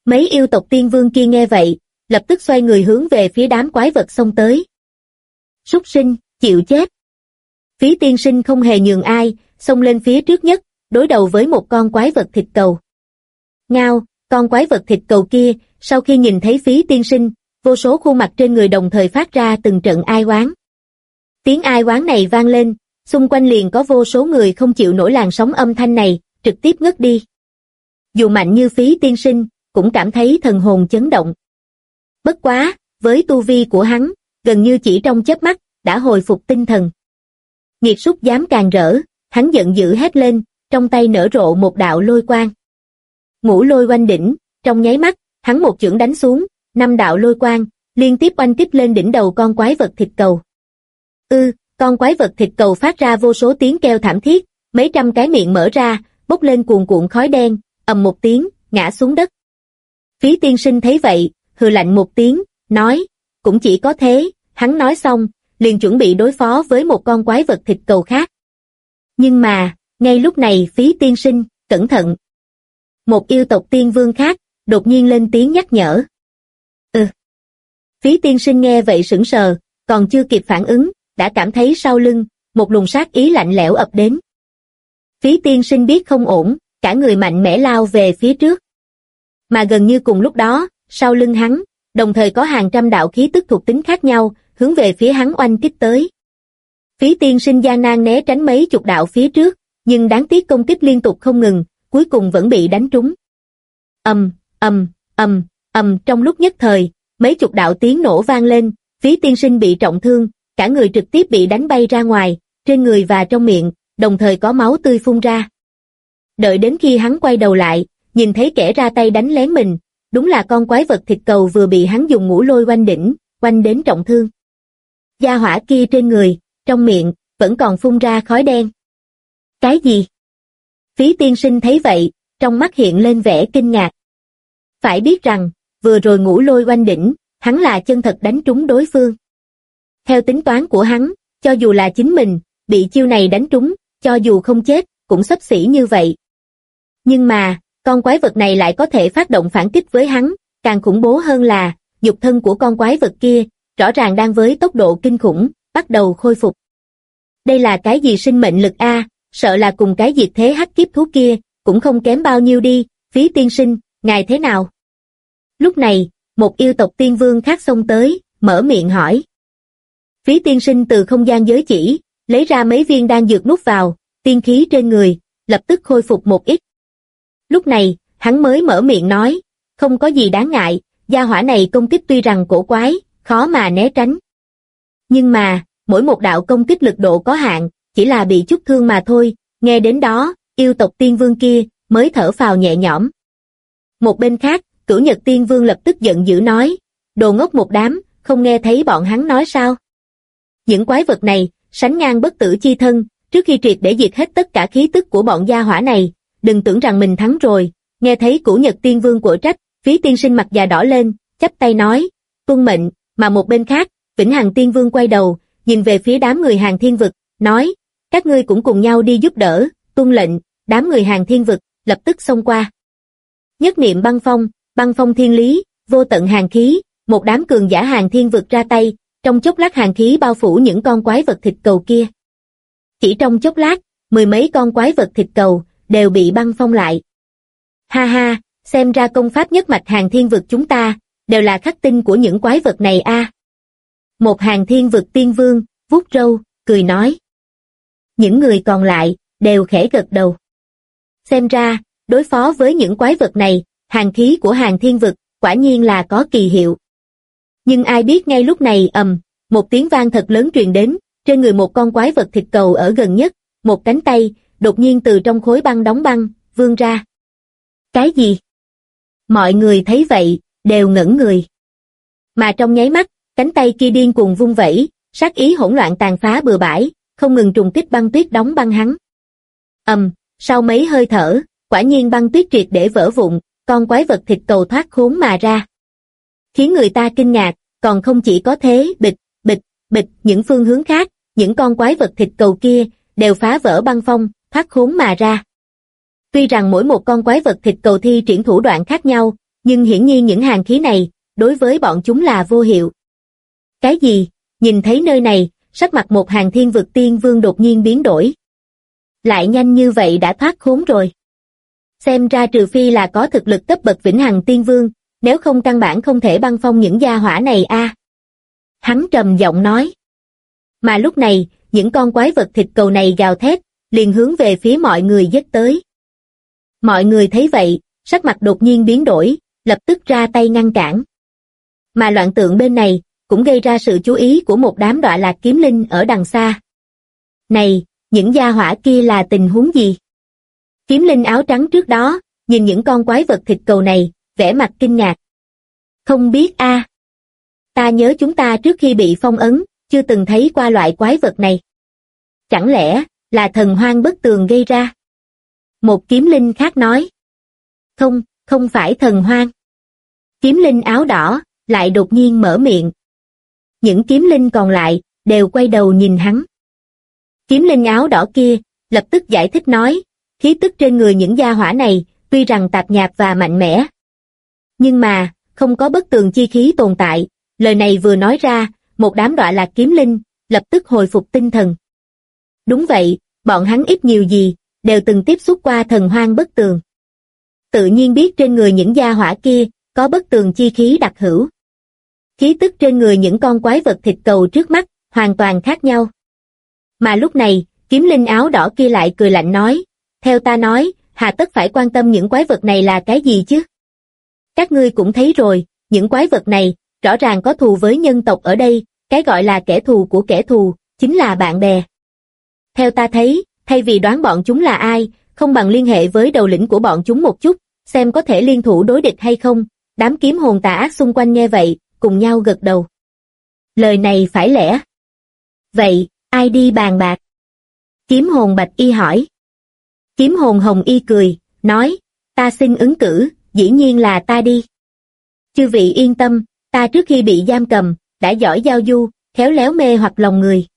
Mấy yêu tộc tiên vương kia nghe vậy, lập tức xoay người hướng về phía đám quái vật xông tới. Súc sinh, chịu chết. Phí tiên sinh không hề nhường ai, xông lên phía trước nhất, đối đầu với một con quái vật thịt cầu. Ngao, con quái vật thịt cầu kia, sau khi nhìn thấy Phí tiên sinh, vô số khuôn mặt trên người đồng thời phát ra từng trận ai oán. Tiếng ai oán này vang lên, xung quanh liền có vô số người không chịu nổi làn sóng âm thanh này, trực tiếp ngất đi. Dù mạnh như Phí tiên sinh, cũng cảm thấy thần hồn chấn động. Bất quá, với tu vi của hắn, gần như chỉ trong chớp mắt, đã hồi phục tinh thần. Nghiệt súc dám càng rỡ, hắn giận dữ hét lên, trong tay nở rộ một đạo lôi quang. Ngũ lôi oanh đỉnh, trong nháy mắt, hắn một chưởng đánh xuống, 5 đạo lôi quang, liên tiếp oanh kích lên đỉnh đầu con quái vật thịt cầu. Con quái vật thịt cầu phát ra vô số tiếng kêu thảm thiết, mấy trăm cái miệng mở ra, bốc lên cuồn cuộn khói đen, ầm một tiếng, ngã xuống đất. Phí tiên sinh thấy vậy, hừ lạnh một tiếng, nói, cũng chỉ có thế, hắn nói xong, liền chuẩn bị đối phó với một con quái vật thịt cầu khác. Nhưng mà, ngay lúc này Phí tiên sinh, cẩn thận. Một yêu tộc tiên vương khác, đột nhiên lên tiếng nhắc nhở. Phí tiên sinh nghe vậy sững sờ, còn chưa kịp phản ứng, đã cảm thấy sau lưng, một luồng sát ý lạnh lẽo ập đến. Phí tiên sinh biết không ổn, cả người mạnh mẽ lao về phía trước. Mà gần như cùng lúc đó, sau lưng hắn, đồng thời có hàng trăm đạo khí tức thuộc tính khác nhau, hướng về phía hắn oanh kích tới. Phí tiên sinh gian nan né tránh mấy chục đạo phía trước, nhưng đáng tiếc công kích liên tục không ngừng, cuối cùng vẫn bị đánh trúng. Trong lúc nhất thời, mấy chục đạo tiếng nổ vang lên, Phí tiên sinh bị trọng thương, cả người trực tiếp bị đánh bay ra ngoài, trên người và trong miệng, đồng thời có máu tươi phun ra. Đợi đến khi hắn quay đầu lại, nhìn thấy kẻ ra tay đánh lén mình, đúng là con quái vật thịt cầu vừa bị hắn dùng ngũ lôi oanh đỉnh, oanh đến trọng thương. Gia hỏa kia trên người, trong miệng, vẫn còn phun ra khói đen. Cái gì? Phí tiên sinh thấy vậy, trong mắt hiện lên vẻ kinh ngạc. Phải biết rằng, vừa rồi ngũ lôi oanh đỉnh, hắn là chân thật đánh trúng đối phương. Theo tính toán của hắn, cho dù là chính mình, bị chiêu này đánh trúng, cho dù không chết, cũng xấp xỉ như vậy. Nhưng mà, con quái vật này lại có thể phát động phản kích với hắn, càng khủng bố hơn là, nhục thân của con quái vật kia, rõ ràng đang với tốc độ kinh khủng, bắt đầu khôi phục. Đây là cái gì sinh mệnh lực a, sợ là cùng cái diệt thế hắc kiếp thú kia, cũng không kém bao nhiêu đi, Phí tiên sinh, ngài thế nào? Lúc này, một yêu tộc tiên vương khác xông tới, mở miệng hỏi. Phí tiên sinh từ không gian giới chỉ, lấy ra mấy viên đan dược nuốt vào, tiên khí trên người, lập tức khôi phục một ít. Lúc này, hắn mới mở miệng nói, không có gì đáng ngại, gia hỏa này công kích tuy rằng cổ quái, khó mà né tránh. Nhưng mà, mỗi một đạo công kích lực độ có hạn, chỉ là bị chút thương mà thôi, nghe đến đó, yêu tộc tiên vương kia, mới thở phào nhẹ nhõm. Một bên khác, Cửu Nhật tiên vương lập tức giận dữ nói, đồ ngốc một đám, không nghe thấy bọn hắn nói sao? Những quái vật này, sánh ngang bất tử chi thân, trước khi triệt để diệt hết tất cả khí tức của bọn gia hỏa này, đừng tưởng rằng mình thắng rồi. Nghe thấy Cửu Nhật tiên vương của trách, Phí tiên sinh mặt già đỏ lên, chắp tay nói, tuân mệnh. Mà một bên khác, Vĩnh Hằng tiên vương quay đầu, nhìn về phía đám người Hàng Thiên Vực, nói, các ngươi cũng cùng nhau đi giúp đỡ, tuân lệnh. Đám người Hàng Thiên Vực lập tức xông qua. Nhất niệm băng phong thiên lý, vô tận hàn khí, một đám cường giả Hàng Thiên Vực ra tay, trong chốc lát hàn khí bao phủ những con quái vật thịt cầu kia. Chỉ trong chốc lát, mười mấy con quái vật thịt cầu đều bị băng phong lại. Ha ha, xem ra công pháp nhất mạch Hàng Thiên Vực chúng ta đều là khắc tinh của những quái vật này a. Một Hàng Thiên Vực tiên vương vuốt râu, cười nói. Những người còn lại đều khẽ gật đầu. Xem ra, đối phó với những quái vật này, hàn khí của Hàng Thiên Vực quả nhiên là có kỳ hiệu. Nhưng ai biết ngay lúc này một tiếng vang thật lớn truyền đến, trên người một con quái vật thịt cầu ở gần nhất, một cánh tay, đột nhiên từ trong khối băng đóng băng, vươn ra. Cái gì? Mọi người thấy vậy, đều ngẩn người. Mà trong nháy mắt, cánh tay kia điên cuồng vung vẩy, sát ý hỗn loạn tàn phá bừa bãi, không ngừng trùng kích băng tuyết đóng băng hắn. Sau mấy hơi thở, quả nhiên băng tuyết triệt để vỡ vụn, con quái vật thịt cầu thoát khốn mà ra. Khiến người ta kinh ngạc, còn không chỉ có thế, bịch, những phương hướng khác, những con quái vật thịt cầu kia, đều phá vỡ băng phong, thoát khốn mà ra. Tuy rằng mỗi một con quái vật thịt cầu thi triển thủ đoạn khác nhau, Nhưng hiển nhiên những hàn khí này, đối với bọn chúng là vô hiệu. Cái gì? Nhìn thấy nơi này, sắc mặt một Hàng Thiên Vực Tiên Vương đột nhiên biến đổi. Lại nhanh như vậy đã thoát khốn rồi. Xem ra trừ phi là có thực lực cấp bậc Vĩnh Hằng Tiên Vương, nếu không căn bản không thể băng phong những gia hỏa này a. Hắn trầm giọng nói. Mà lúc này, những con quái vật thịt cầu này gào thét, liền hướng về phía mọi người giết tới. Mọi người thấy vậy, sắc mặt đột nhiên biến đổi, lập tức ra tay ngăn cản. Mà loạn tượng bên này, cũng gây ra sự chú ý của một đám Đọa Lạc kiếm linh ở đằng xa. Này, những gia hỏa kia là tình huống gì? Kiếm linh áo trắng trước đó, nhìn những con quái vật thịt cầu này, vẻ mặt kinh ngạc. Không biết a. Ta nhớ chúng ta trước khi bị phong ấn, chưa từng thấy qua loại quái vật này. Chẳng lẽ, là thần hoang bất tường gây ra? Một kiếm linh khác nói. Không, không phải thần hoang. Kiếm linh áo đỏ, lại đột nhiên mở miệng. Những kiếm linh còn lại, đều quay đầu nhìn hắn. Kiếm linh áo đỏ kia, lập tức giải thích nói, khí tức trên người những gia hỏa này, tuy rằng tạp nhạp và mạnh mẽ. Nhưng mà, không có bất tường chi khí tồn tại, lời này vừa nói ra, một đám Đọa Lạc kiếm linh, lập tức hồi phục tinh thần. Đúng vậy, bọn hắn ít nhiều gì, đều từng tiếp xúc qua thần hoang bất tường. Tự nhiên biết trên người những gia hỏa kia, có bất tường chi khí đặc hữu. Khí tức trên người những con quái vật thịt cầu trước mắt, hoàn toàn khác nhau. Mà lúc này, kiếm linh áo đỏ kia lại cười lạnh nói, theo ta nói, hà tất phải quan tâm những quái vật này là cái gì chứ? Các ngươi cũng thấy rồi, những quái vật này, rõ ràng có thù với nhân tộc ở đây, cái gọi là kẻ thù của kẻ thù, chính là bạn bè. Theo ta thấy, thay vì đoán bọn chúng là ai, không bằng liên hệ với đầu lĩnh của bọn chúng một chút, xem có thể liên thủ đối địch hay không. Đám kiếm hồn tà ác xung quanh nghe vậy, cùng nhau gật đầu. Lời này phải lẽ. Vậy, ai đi bàn bạc? Kiếm hồn Bạch Y hỏi. Kiếm hồn Hồng Y cười, nói, ta xin ứng cử, dĩ nhiên là ta đi. Chư vị yên tâm, ta trước khi bị giam cầm, đã giỏi giao du, khéo léo mê hoặc lòng người.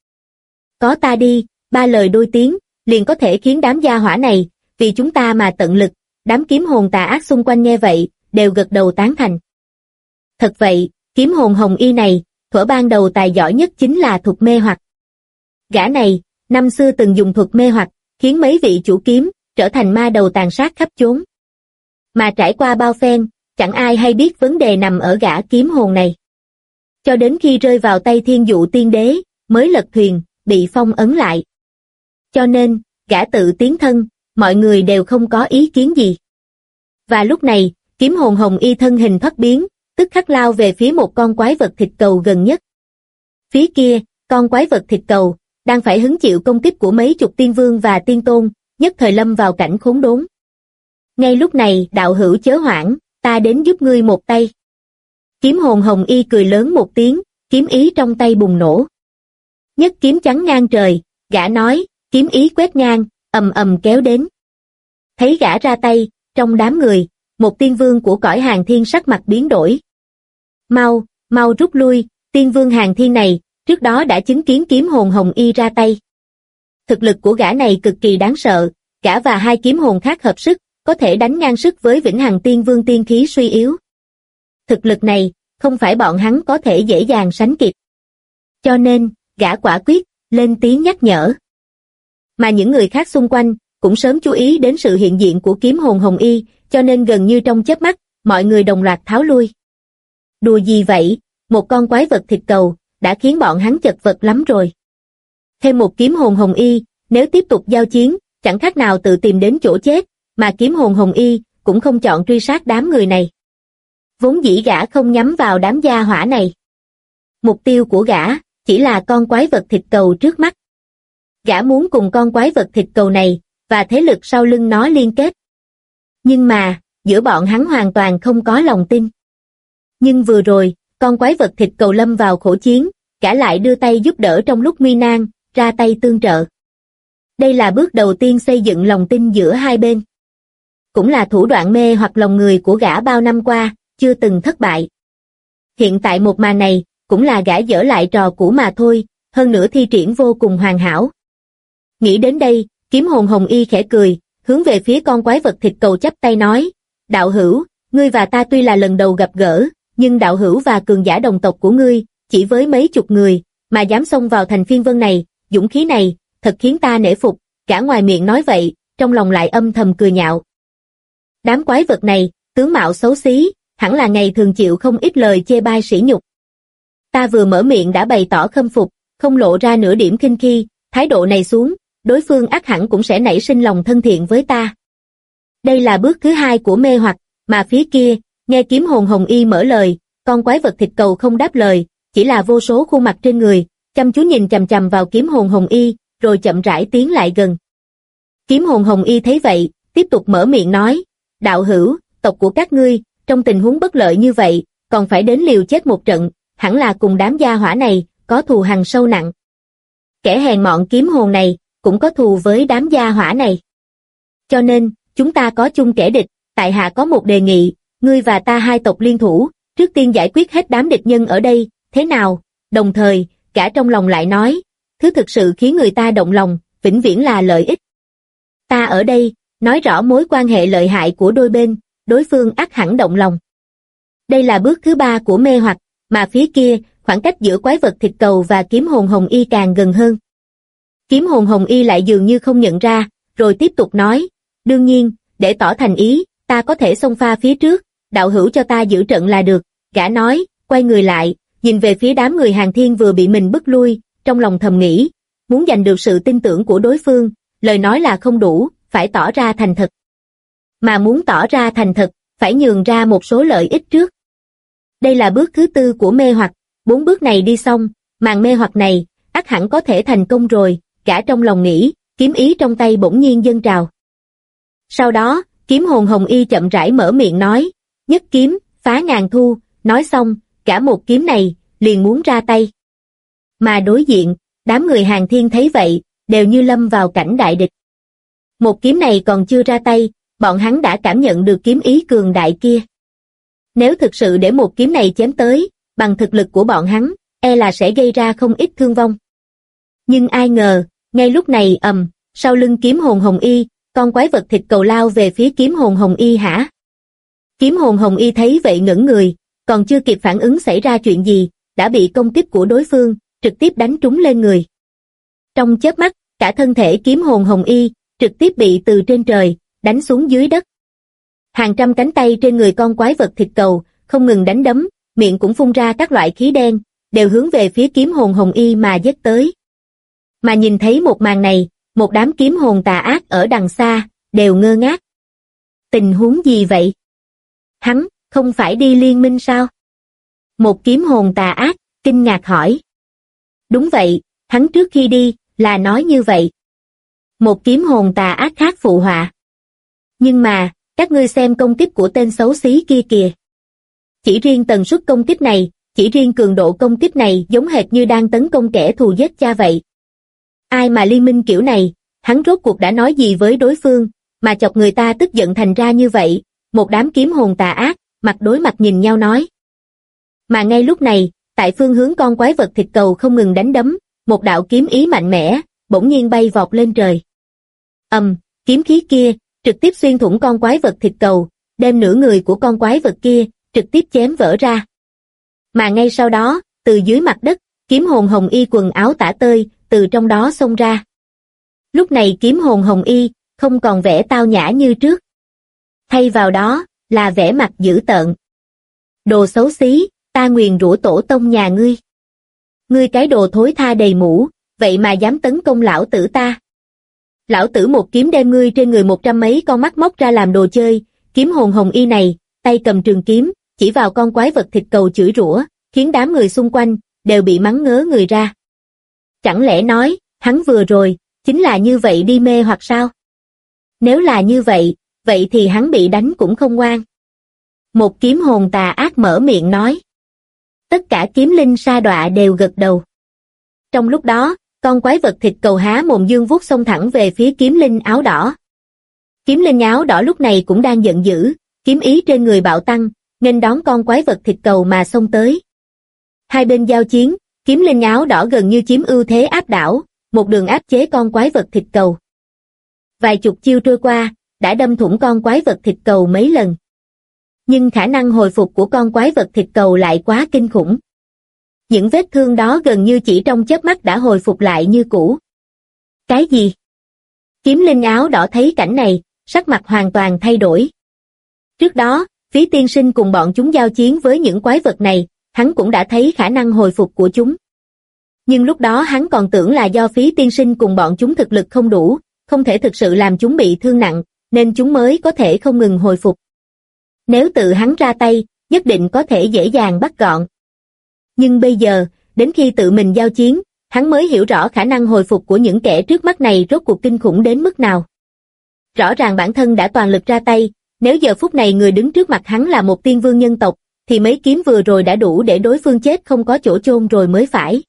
Có ta đi, ba lời đôi tiếng, liền có thể khiến đám gia hỏa này, vì chúng ta mà tận lực. Đám kiếm hồn tà ác xung quanh nghe vậy, đều gật đầu tán thành. Thật vậy, kiếm hồn Hồng Y này, thuở ban đầu tài giỏi nhất chính là thuật mê hoặc. Gã này, năm xưa từng dùng thuật mê hoặc, khiến mấy vị chủ kiếm, trở thành ma đầu tàn sát khắp chốn. Mà trải qua bao phen, chẳng ai hay biết vấn đề nằm ở gã kiếm hồn này. Cho đến khi rơi vào tay Thiên Dụ Tiên Đế, mới lật thuyền, bị phong ấn lại. Cho nên, gã tự tiến thân, mọi người đều không có ý kiến gì. Và lúc này, kiếm hồn Hồng Y thân hình thoát biến, tức khắc lao về phía một con quái vật thịt cầu gần nhất. Phía kia, con quái vật thịt cầu, đang phải hứng chịu công kích của mấy chục tiên vương và tiên tôn, nhất thời lâm vào cảnh khốn đốn. Ngay lúc này, đạo hữu chớ hoảng, ta đến giúp ngươi một tay. Kiếm hồn Hồng Y cười lớn một tiếng, kiếm ý trong tay bùng nổ. Nhất kiếm chắn ngang trời, gã nói, kiếm ý quét ngang, ầm ầm kéo đến. Thấy gã ra tay, trong đám người, một tiên vương của cõi Hàng Thiên sắc mặt biến đổi. Mau, mau rút lui, tiên vương Hàng Thiên này, trước đó đã chứng kiến kiếm hồn Hồng Y ra tay. Thực lực của gã này cực kỳ đáng sợ, gã và hai kiếm hồn khác hợp sức, có thể đánh ngang sức với Vĩnh Hằng Tiên Vương tiên khí suy yếu. Thực lực này, không phải bọn hắn có thể dễ dàng sánh kịp. Cho nên, gã quả quyết, lên tiếng nhắc nhở. Mà những người khác xung quanh, cũng sớm chú ý đến sự hiện diện của kiếm hồn Hồng Y, cho nên gần như trong chớp mắt, mọi người đồng loạt tháo lui. Đùa gì vậy, một con quái vật thịt cầu, đã khiến bọn hắn chật vật lắm rồi. Thêm một kiếm hồn Hồng Y, nếu tiếp tục giao chiến, chẳng khác nào tự tìm đến chỗ chết, mà kiếm hồn Hồng Y cũng không chọn truy sát đám người này. Vốn dĩ gã không nhắm vào đám gia hỏa này. Mục tiêu của gã chỉ là con quái vật thịt cầu trước mắt. Gã muốn cùng con quái vật thịt cầu này và thế lực sau lưng nó liên kết. Nhưng mà, giữa bọn hắn hoàn toàn không có lòng tin. Nhưng vừa rồi, con quái vật thịt cầu lâm vào khổ chiến, gã lại đưa tay giúp đỡ trong lúc nguy nan, ra tay tương trợ. Đây là bước đầu tiên xây dựng lòng tin giữa hai bên. Cũng là thủ đoạn mê hoặc lòng người của gã bao năm qua, chưa từng thất bại. Hiện tại một màn này, cũng là gã dở lại trò cũ mà thôi, hơn nữa thi triển vô cùng hoàn hảo. Nghĩ đến đây, kiếm hồn Hồng Y khẽ cười, hướng về phía con quái vật thịt cầu chắp tay nói, đạo hữu, ngươi và ta tuy là lần đầu gặp gỡ, nhưng đạo hữu và cường giả đồng tộc của ngươi, chỉ với mấy chục người, mà dám xông vào thành Phiên Vân này, dũng khí này, thật khiến ta nể phục, cả ngoài miệng nói vậy, trong lòng lại âm thầm cười nhạo. Đám quái vật này, tướng mạo xấu xí, hẳn là ngày thường chịu không ít lời chê bai sỉ nhục. Ta vừa mở miệng đã bày tỏ khâm phục, không lộ ra nửa điểm khinh khi, thái độ này xuống, đối phương ắt hẳn cũng sẽ nảy sinh lòng thân thiện với ta. Đây là bước thứ hai của mê hoặc, mà phía kia, nghe kiếm hồn hồng y mở lời, con quái vật thịt cầu không đáp lời, chỉ là vô số khuôn mặt trên người, chăm chú nhìn chằm chằm vào kiếm hồn hồng y, rồi chậm rãi tiến lại gần. Kiếm hồn hồng y thấy vậy, tiếp tục mở miệng nói, đạo hữu, tộc của các ngươi, trong tình huống bất lợi như vậy, còn phải đến liều chết một trận, hẳn là cùng đám gia hỏa này, có thù hằn sâu nặng. Kẻ hèn mọn kiếm hồn này, cũng có thù với đám gia hỏa này. Cho nên, chúng ta có chung kẻ địch, tại hạ có một đề nghị, ngươi và ta hai tộc liên thủ, trước tiên giải quyết hết đám địch nhân ở đây, thế nào? Đồng thời, cả trong lòng lại nói, thứ thực sự khiến người ta động lòng, vĩnh viễn là lợi ích. Ta ở đây, nói rõ mối quan hệ lợi hại của đôi bên, đối phương ắt hẳn động lòng. Đây là bước thứ ba của mê hoặc, mà phía kia, khoảng cách giữa quái vật thịt cầu và kiếm hồn hồng y càng gần hơn. Kiếm hồn hồng y lại dường như không nhận ra, rồi tiếp tục nói, đương nhiên, để tỏ thành ý, ta có thể xông pha phía trước, đạo hữu cho ta giữ trận là được, gã nói, quay người lại, nhìn về phía đám người Hàn Thiên vừa bị mình bức lui, trong lòng thầm nghĩ, muốn giành được sự tin tưởng của đối phương, lời nói là không đủ, phải tỏ ra thành thật. Mà muốn tỏ ra thành thật, phải nhường ra một số lợi ích trước. Đây là bước thứ tư của mê hoặc, 4 bước này đi xong, màn mê hoặc này, ắt hẳn có thể thành công rồi, cả trong lòng nghĩ, kiếm ý trong tay bỗng nhiên dâng trào. Sau đó, kiếm hồn hồng y chậm rãi mở miệng nói, nhất kiếm, phá ngàn thu, nói xong, cả một kiếm này, liền muốn ra tay. Mà đối diện, đám người Hàn Thiên thấy vậy, đều như lâm vào cảnh đại địch. Một kiếm này còn chưa ra tay, bọn hắn đã cảm nhận được kiếm ý cường đại kia. Nếu thực sự để một kiếm này chém tới, bằng thực lực của bọn hắn, e là sẽ gây ra không ít thương vong. Nhưng ai ngờ, ngay lúc này sau lưng kiếm hồn hồng y, con quái vật thịt cầu lao về phía kiếm hồn hồng y hả? Kiếm hồn hồng y thấy vậy ngẩn người, còn chưa kịp phản ứng xảy ra chuyện gì, đã bị công kích của đối phương, trực tiếp đánh trúng lên người. Trong chớp mắt, cả thân thể kiếm hồn hồng y, trực tiếp bị từ trên trời, đánh xuống dưới đất. Hàng trăm cánh tay trên người con quái vật thịt cầu, không ngừng đánh đấm, miệng cũng phun ra các loại khí đen, đều hướng về phía kiếm hồn hồng y mà giết tới. Mà nhìn thấy một màn này, một đám kiếm hồn tà ác ở đằng xa, đều ngơ ngác. Tình huống gì vậy? Hắn, không phải đi liên minh sao? Một kiếm hồn tà ác, kinh ngạc hỏi. Đúng vậy, hắn trước khi đi, là nói như vậy. Một kiếm hồn tà ác khác phụ họa. Nhưng mà, các ngươi xem công kích của tên xấu xí kia kìa. Chỉ riêng tần suất công kích này, chỉ riêng cường độ công kích này giống hệt như đang tấn công kẻ thù giết cha vậy. Ai mà liên minh kiểu này, hắn rốt cuộc đã nói gì với đối phương, mà chọc người ta tức giận thành ra như vậy, một đám kiếm hồn tà ác, mặt đối mặt nhìn nhau nói. Mà ngay lúc này, tại phương hướng con quái vật thịt cầu không ngừng đánh đấm, một đạo kiếm ý mạnh mẽ, bỗng nhiên bay vọt lên trời. Kiếm khí kia, trực tiếp xuyên thủng con quái vật thịt cầu, đem nửa người của con quái vật kia, trực tiếp chém vỡ ra. Mà ngay sau đó, từ dưới mặt đất, kiếm hồn hồng y quần áo tả tơi, từ trong đó xông ra. Lúc này kiếm hồn hồng y, không còn vẻ tao nhã như trước. Thay vào đó, là vẻ mặt dữ tợn. Đồ xấu xí, ta nguyền rủa tổ tông nhà ngươi. Ngươi cái đồ thối tha đầy mũ, vậy mà dám tấn công lão tử ta. Lão tử một kiếm đem ngươi trên người 100 mấy con mắt móc ra làm đồ chơi, kiếm hồn hồng y này, tay cầm trường kiếm, chỉ vào con quái vật thịt cầu chửi rủa, khiến đám người xung quanh, đều bị mắng ngớ người ra. Chẳng lẽ nói, hắn vừa rồi, chính là như vậy đi mê hoặc sao? Nếu là như vậy, vậy thì hắn bị đánh cũng không ngoan. Một kiếm hồn tà ác mở miệng nói. Tất cả kiếm linh sa đọa đều gật đầu. Trong lúc đó, con quái vật thịt cầu há mồm dương vuốt xông thẳng về phía kiếm linh áo đỏ. Kiếm linh áo đỏ lúc này cũng đang giận dữ, kiếm ý trên người bạo tăng, nghênh đón con quái vật thịt cầu mà xông tới. Hai bên giao chiến, kiếm linh áo đỏ gần như chiếm ưu thế áp đảo, một đường áp chế con quái vật thịt cầu. Vài chục chiêu trôi qua, đã đâm thủng con quái vật thịt cầu mấy lần. Nhưng khả năng hồi phục của con quái vật thịt cầu lại quá kinh khủng. Những vết thương đó gần như chỉ trong chớp mắt đã hồi phục lại như cũ. Cái gì? Kiếm linh áo đỏ thấy cảnh này, sắc mặt hoàn toàn thay đổi. Trước đó, Phí tiên sinh cùng bọn chúng giao chiến với những quái vật này, hắn cũng đã thấy khả năng hồi phục của chúng. Nhưng lúc đó hắn còn tưởng là do Phí tiên sinh cùng bọn chúng thực lực không đủ, không thể thực sự làm chúng bị thương nặng, nên chúng mới có thể không ngừng hồi phục. Nếu tự hắn ra tay, nhất định có thể dễ dàng bắt gọn. Nhưng bây giờ, đến khi tự mình giao chiến, hắn mới hiểu rõ khả năng hồi phục của những kẻ trước mắt này rốt cuộc kinh khủng đến mức nào. Rõ ràng bản thân đã toàn lực ra tay, nếu giờ phút này người đứng trước mặt hắn là một tiên vương nhân tộc, thì mấy kiếm vừa rồi đã đủ để đối phương chết không có chỗ chôn rồi mới phải.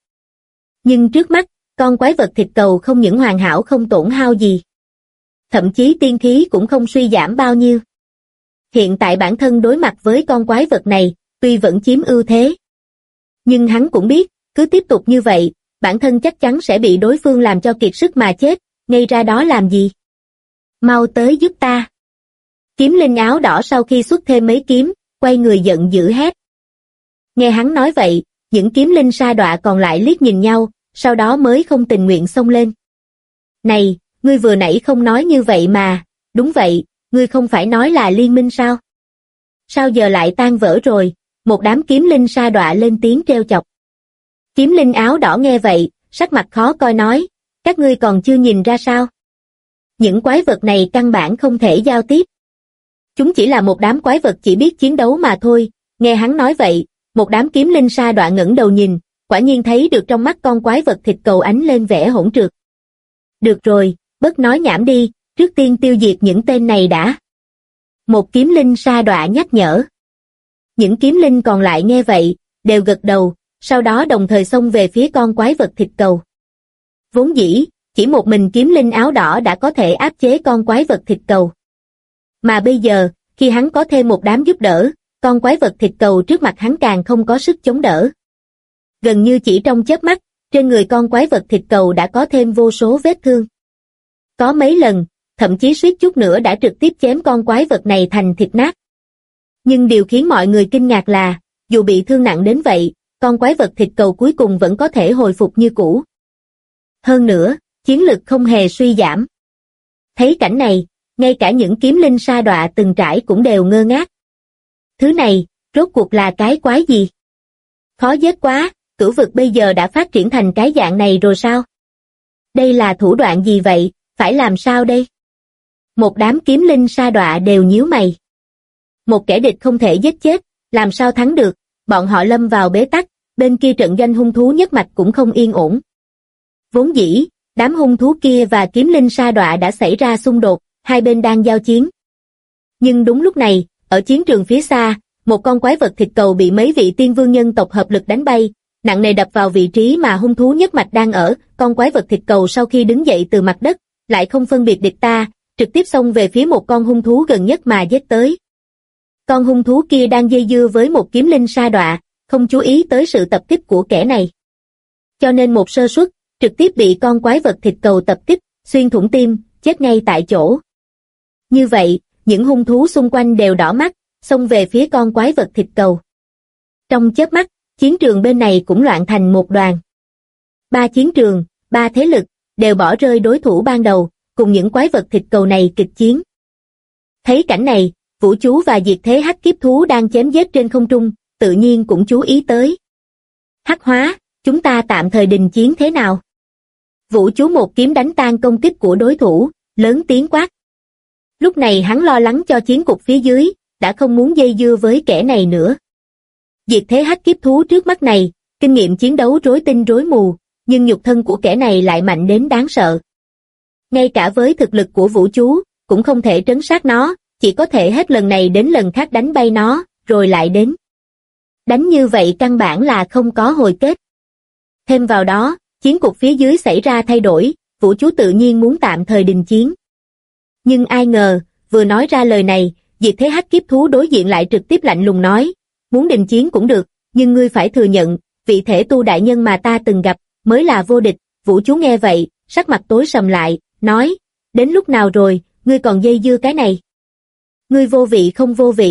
Nhưng trước mắt, con quái vật thịt cầu không những hoàn hảo không tổn hao gì. Thậm chí tiên khí cũng không suy giảm bao nhiêu. Hiện tại bản thân đối mặt với con quái vật này, tuy vẫn chiếm ưu thế. Nhưng hắn cũng biết, cứ tiếp tục như vậy, bản thân chắc chắn sẽ bị đối phương làm cho kiệt sức mà chết, ngay ra đó làm gì? Mau tới giúp ta. Kiếm linh áo đỏ sau khi xuất thêm mấy kiếm, quay người giận dữ hét. Nghe hắn nói vậy, những kiếm linh sa đọa còn lại liếc nhìn nhau, sau đó mới không tình nguyện xông lên. Này, ngươi vừa nãy không nói như vậy mà, đúng vậy, ngươi không phải nói là liên minh sao? Sao giờ lại tan vỡ rồi? Một đám kiếm linh sa đọa lên tiếng trêu chọc. Kiếm linh áo đỏ nghe vậy, sắc mặt khó coi nói, các ngươi còn chưa nhìn ra sao? Những quái vật này căn bản không thể giao tiếp. Chúng chỉ là một đám quái vật chỉ biết chiến đấu mà thôi. Nghe hắn nói vậy, một đám kiếm linh sa đọa ngẩng đầu nhìn, quả nhiên thấy được trong mắt con quái vật thịt cầu ánh lên vẻ hỗn trược. Được rồi, bớt nói nhảm đi, trước tiên tiêu diệt những tên này đã. Một kiếm linh sa đọa nhắc nhở. Những kiếm linh còn lại nghe vậy, đều gật đầu, sau đó đồng thời xông về phía con quái vật thịt cầu. Vốn dĩ, chỉ một mình kiếm linh áo đỏ đã có thể áp chế con quái vật thịt cầu. Mà bây giờ, khi hắn có thêm một đám giúp đỡ, con quái vật thịt cầu trước mặt hắn càng không có sức chống đỡ. Gần như chỉ trong chớp mắt, trên người con quái vật thịt cầu đã có thêm vô số vết thương. Có mấy lần, thậm chí suýt chút nữa đã trực tiếp chém con quái vật này thành thịt nát. Nhưng điều khiến mọi người kinh ngạc là, dù bị thương nặng đến vậy, con quái vật thịt cầu cuối cùng vẫn có thể hồi phục như cũ. Hơn nữa, chiến lực không hề suy giảm. Thấy cảnh này, ngay cả những kiếm linh sa đọa từng trải cũng đều ngơ ngác. Thứ này, rốt cuộc là cái quái gì? Khó giết quá, cửu vực bây giờ đã phát triển thành cái dạng này rồi sao? Đây là thủ đoạn gì vậy, phải làm sao đây? Một đám kiếm linh sa đọa đều nhíu mày. Một kẻ địch không thể giết chết, làm sao thắng được, bọn họ lâm vào bế tắc, bên kia trận doanh hung thú nhất mạch cũng không yên ổn. Vốn dĩ, đám hung thú kia và kiếm linh sa đọa đã xảy ra xung đột, hai bên đang giao chiến. Nhưng đúng lúc này, ở chiến trường phía xa, một con quái vật thịt cầu bị mấy vị tiên vương nhân tộc hợp lực đánh bay, nặng nề đập vào vị trí mà hung thú nhất mạch đang ở. Con quái vật thịt cầu sau khi đứng dậy từ mặt đất, lại không phân biệt địch ta, trực tiếp xông về phía một con hung thú gần nhất mà giết tới. Con hung thú kia đang dây dưa với một kiếm linh sa đọa, không chú ý tới sự tập kích của kẻ này. Cho nên một sơ suất, trực tiếp bị con quái vật thịt cầu tập kích, xuyên thủng tim, chết ngay tại chỗ. Như vậy, những hung thú xung quanh đều đỏ mắt, xông về phía con quái vật thịt cầu. Trong chớp mắt, chiến trường bên này cũng loạn thành một đoàn. Ba chiến trường, ba thế lực, đều bỏ rơi đối thủ ban đầu, cùng những quái vật thịt cầu này kịch chiến. Thấy cảnh này, Vũ Chú và Diệt Thế Hắc Kiếp Thú đang chém giết trên không trung, tự nhiên cũng chú ý tới. Hắc Hóa, chúng ta tạm thời đình chiến thế nào? Vũ Chú một kiếm đánh tan công kích của đối thủ, lớn tiếng quát. Lúc này hắn lo lắng cho chiến cục phía dưới, đã không muốn dây dưa với kẻ này nữa. Diệt Thế Hắc Kiếp Thú trước mắt này, kinh nghiệm chiến đấu rối tinh rối mù, nhưng nhục thân của kẻ này lại mạnh đến đáng sợ. Ngay cả với thực lực của Vũ Chú, cũng không thể trấn sát nó, chỉ có thể hết lần này đến lần khác đánh bay nó, rồi lại đến. Đánh như vậy căn bản là không có hồi kết. Thêm vào đó, chiến cục phía dưới xảy ra thay đổi, Vũ Chú tự nhiên muốn tạm thời đình chiến. Nhưng ai ngờ, vừa nói ra lời này, Diệt Thế Hắc Kiếp Thú đối diện lại trực tiếp lạnh lùng nói, muốn đình chiến cũng được, nhưng ngươi phải thừa nhận, vị thể tu đại nhân mà ta từng gặp, mới là vô địch. Vũ Chú nghe vậy, sắc mặt tối sầm lại, nói, đến lúc nào rồi, ngươi còn dây dưa cái này? Ngươi vô vị không vô vị,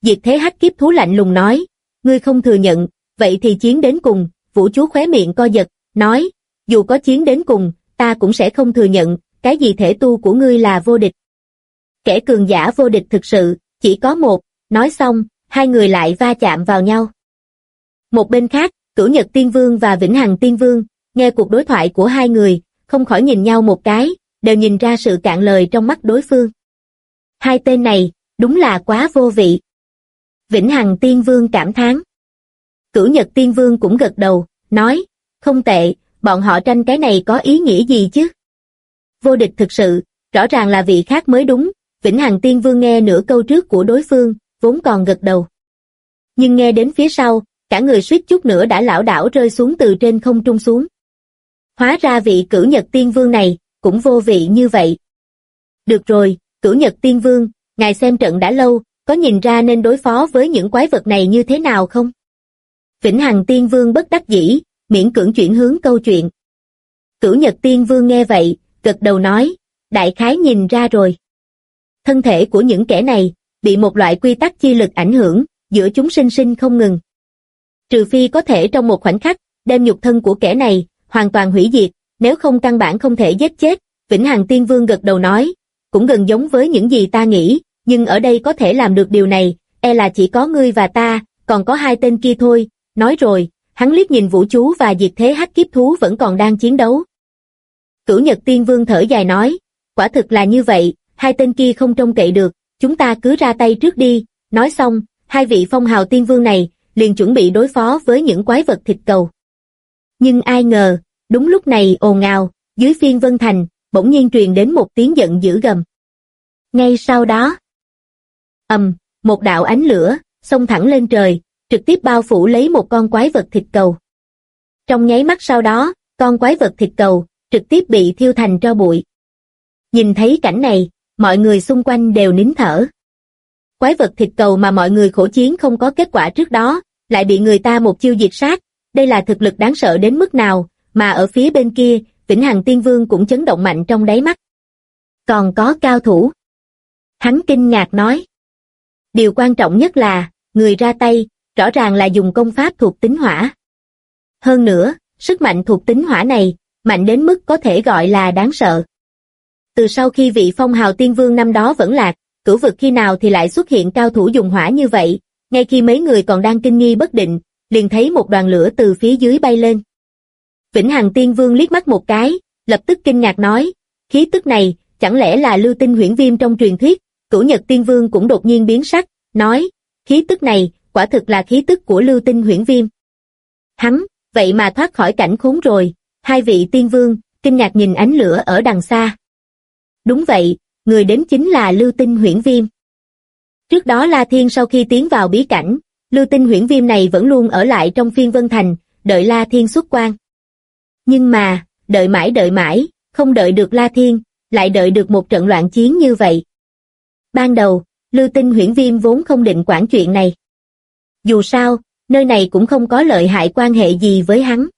Diệt thế hắc kiếp thú lạnh lùng nói, ngươi không thừa nhận, vậy thì chiến đến cùng. Vũ chú khóe miệng co giật, nói, dù có chiến đến cùng, ta cũng sẽ không thừa nhận, cái gì thể tu của ngươi là vô địch. Kẻ cường giả vô địch thực sự, chỉ có một. Nói xong, hai người lại va chạm vào nhau. Một bên khác, Cửu Nhật Tiên Vương và Vĩnh Hằng Tiên Vương, nghe cuộc đối thoại của hai người, không khỏi nhìn nhau một cái, đều nhìn ra sự cạn lời trong mắt đối phương. Hai tên này, đúng là quá vô vị. Vĩnh Hằng Tiên Vương cảm thán. Cửu Nhật Tiên Vương cũng gật đầu, nói, không tệ, bọn họ tranh cái này có ý nghĩa gì chứ? Vô địch thực sự, rõ ràng là vị khác mới đúng. Vĩnh Hằng Tiên Vương nghe nửa câu trước của đối phương, vốn còn gật đầu. Nhưng nghe đến phía sau, cả người suýt chút nữa đã lảo đảo rơi xuống từ trên không trung xuống. Hóa ra vị Cửu Nhật Tiên Vương này, cũng vô vị như vậy. Được rồi, Cửu Nhật Tiên Vương, ngài xem trận đã lâu, có nhìn ra nên đối phó với những quái vật này như thế nào không? Vĩnh Hằng Tiên Vương bất đắc dĩ, miễn cưỡng chuyển hướng câu chuyện. Cửu Nhật Tiên Vương nghe vậy, gật đầu nói, đại khái nhìn ra rồi. Thân thể của những kẻ này, bị một loại quy tắc chi lực ảnh hưởng, giữa chúng sinh sinh không ngừng. Trừ phi có thể trong một khoảnh khắc, đem nhục thân của kẻ này, hoàn toàn hủy diệt, nếu không căn bản không thể giết chết. Vĩnh Hằng Tiên Vương gật đầu nói, cũng gần giống với những gì ta nghĩ, nhưng ở đây có thể làm được điều này, e là chỉ có ngươi và ta, còn có hai tên kia thôi. Nói rồi, hắn liếc nhìn Vũ Chú và Diệt Thế Hắc Kiếp Thú vẫn còn đang chiến đấu. Cửu Nhật Tiên Vương thở dài nói, quả thực là như vậy, hai tên kia không trông cậy được, chúng ta cứ ra tay trước đi. Nói xong, hai vị phong hào tiên vương này liền chuẩn bị đối phó với những quái vật thịt cầu. Nhưng ai ngờ, đúng lúc này ồn ào, dưới Phiên Vân Thành, bỗng nhiên truyền đến một tiếng giận dữ gầm. Ngay sau đó, một đạo ánh lửa, xông thẳng lên trời, trực tiếp bao phủ lấy một con quái vật thịt cầu. Trong nháy mắt sau đó, con quái vật thịt cầu, trực tiếp bị thiêu thành tro bụi. Nhìn thấy cảnh này, mọi người xung quanh đều nín thở. Quái vật thịt cầu mà mọi người khổ chiến không có kết quả trước đó, lại bị người ta một chiêu diệt sát, đây là thực lực đáng sợ đến mức nào, mà ở phía bên kia, Vĩnh Hằng Tiên Vương cũng chấn động mạnh trong đáy mắt. Còn có cao thủ. Hắn kinh ngạc nói. Điều quan trọng nhất là, người ra tay, rõ ràng là dùng công pháp thuộc tính hỏa. Hơn nữa, sức mạnh thuộc tính hỏa này, mạnh đến mức có thể gọi là đáng sợ. Từ sau khi vị phong hào tiên vương năm đó vẫn lạc, cửu vực khi nào thì lại xuất hiện cao thủ dùng hỏa như vậy, ngay khi mấy người còn đang kinh nghi bất định, liền thấy một đoàn lửa từ phía dưới bay lên. Vĩnh Hằng Tiên Vương liếc mắt một cái, lập tức kinh ngạc nói, khí tức này, chẳng lẽ là lưu tinh huyễn viêm trong truyền thuyết? Cửu Nhật Tiên Vương cũng đột nhiên biến sắc, nói, khí tức này, quả thực là khí tức của lưu tinh huyễn viêm. Hắn, vậy mà thoát khỏi cảnh khốn rồi. Hai vị tiên vương, kinh ngạc nhìn ánh lửa ở đằng xa. Đúng vậy, người đến chính là lưu tinh huyễn viêm. Trước đó La Thiên sau khi tiến vào bí cảnh, lưu tinh huyễn viêm này vẫn luôn ở lại trong Phiên Vân Thành, đợi La Thiên xuất quan. Nhưng mà, đợi mãi, không đợi được La Thiên, lại đợi được một trận loạn chiến như vậy. Ban đầu, lưu tinh huyễn viêm vốn không định quản chuyện này. Dù sao, nơi này cũng không có lợi hại quan hệ gì với hắn.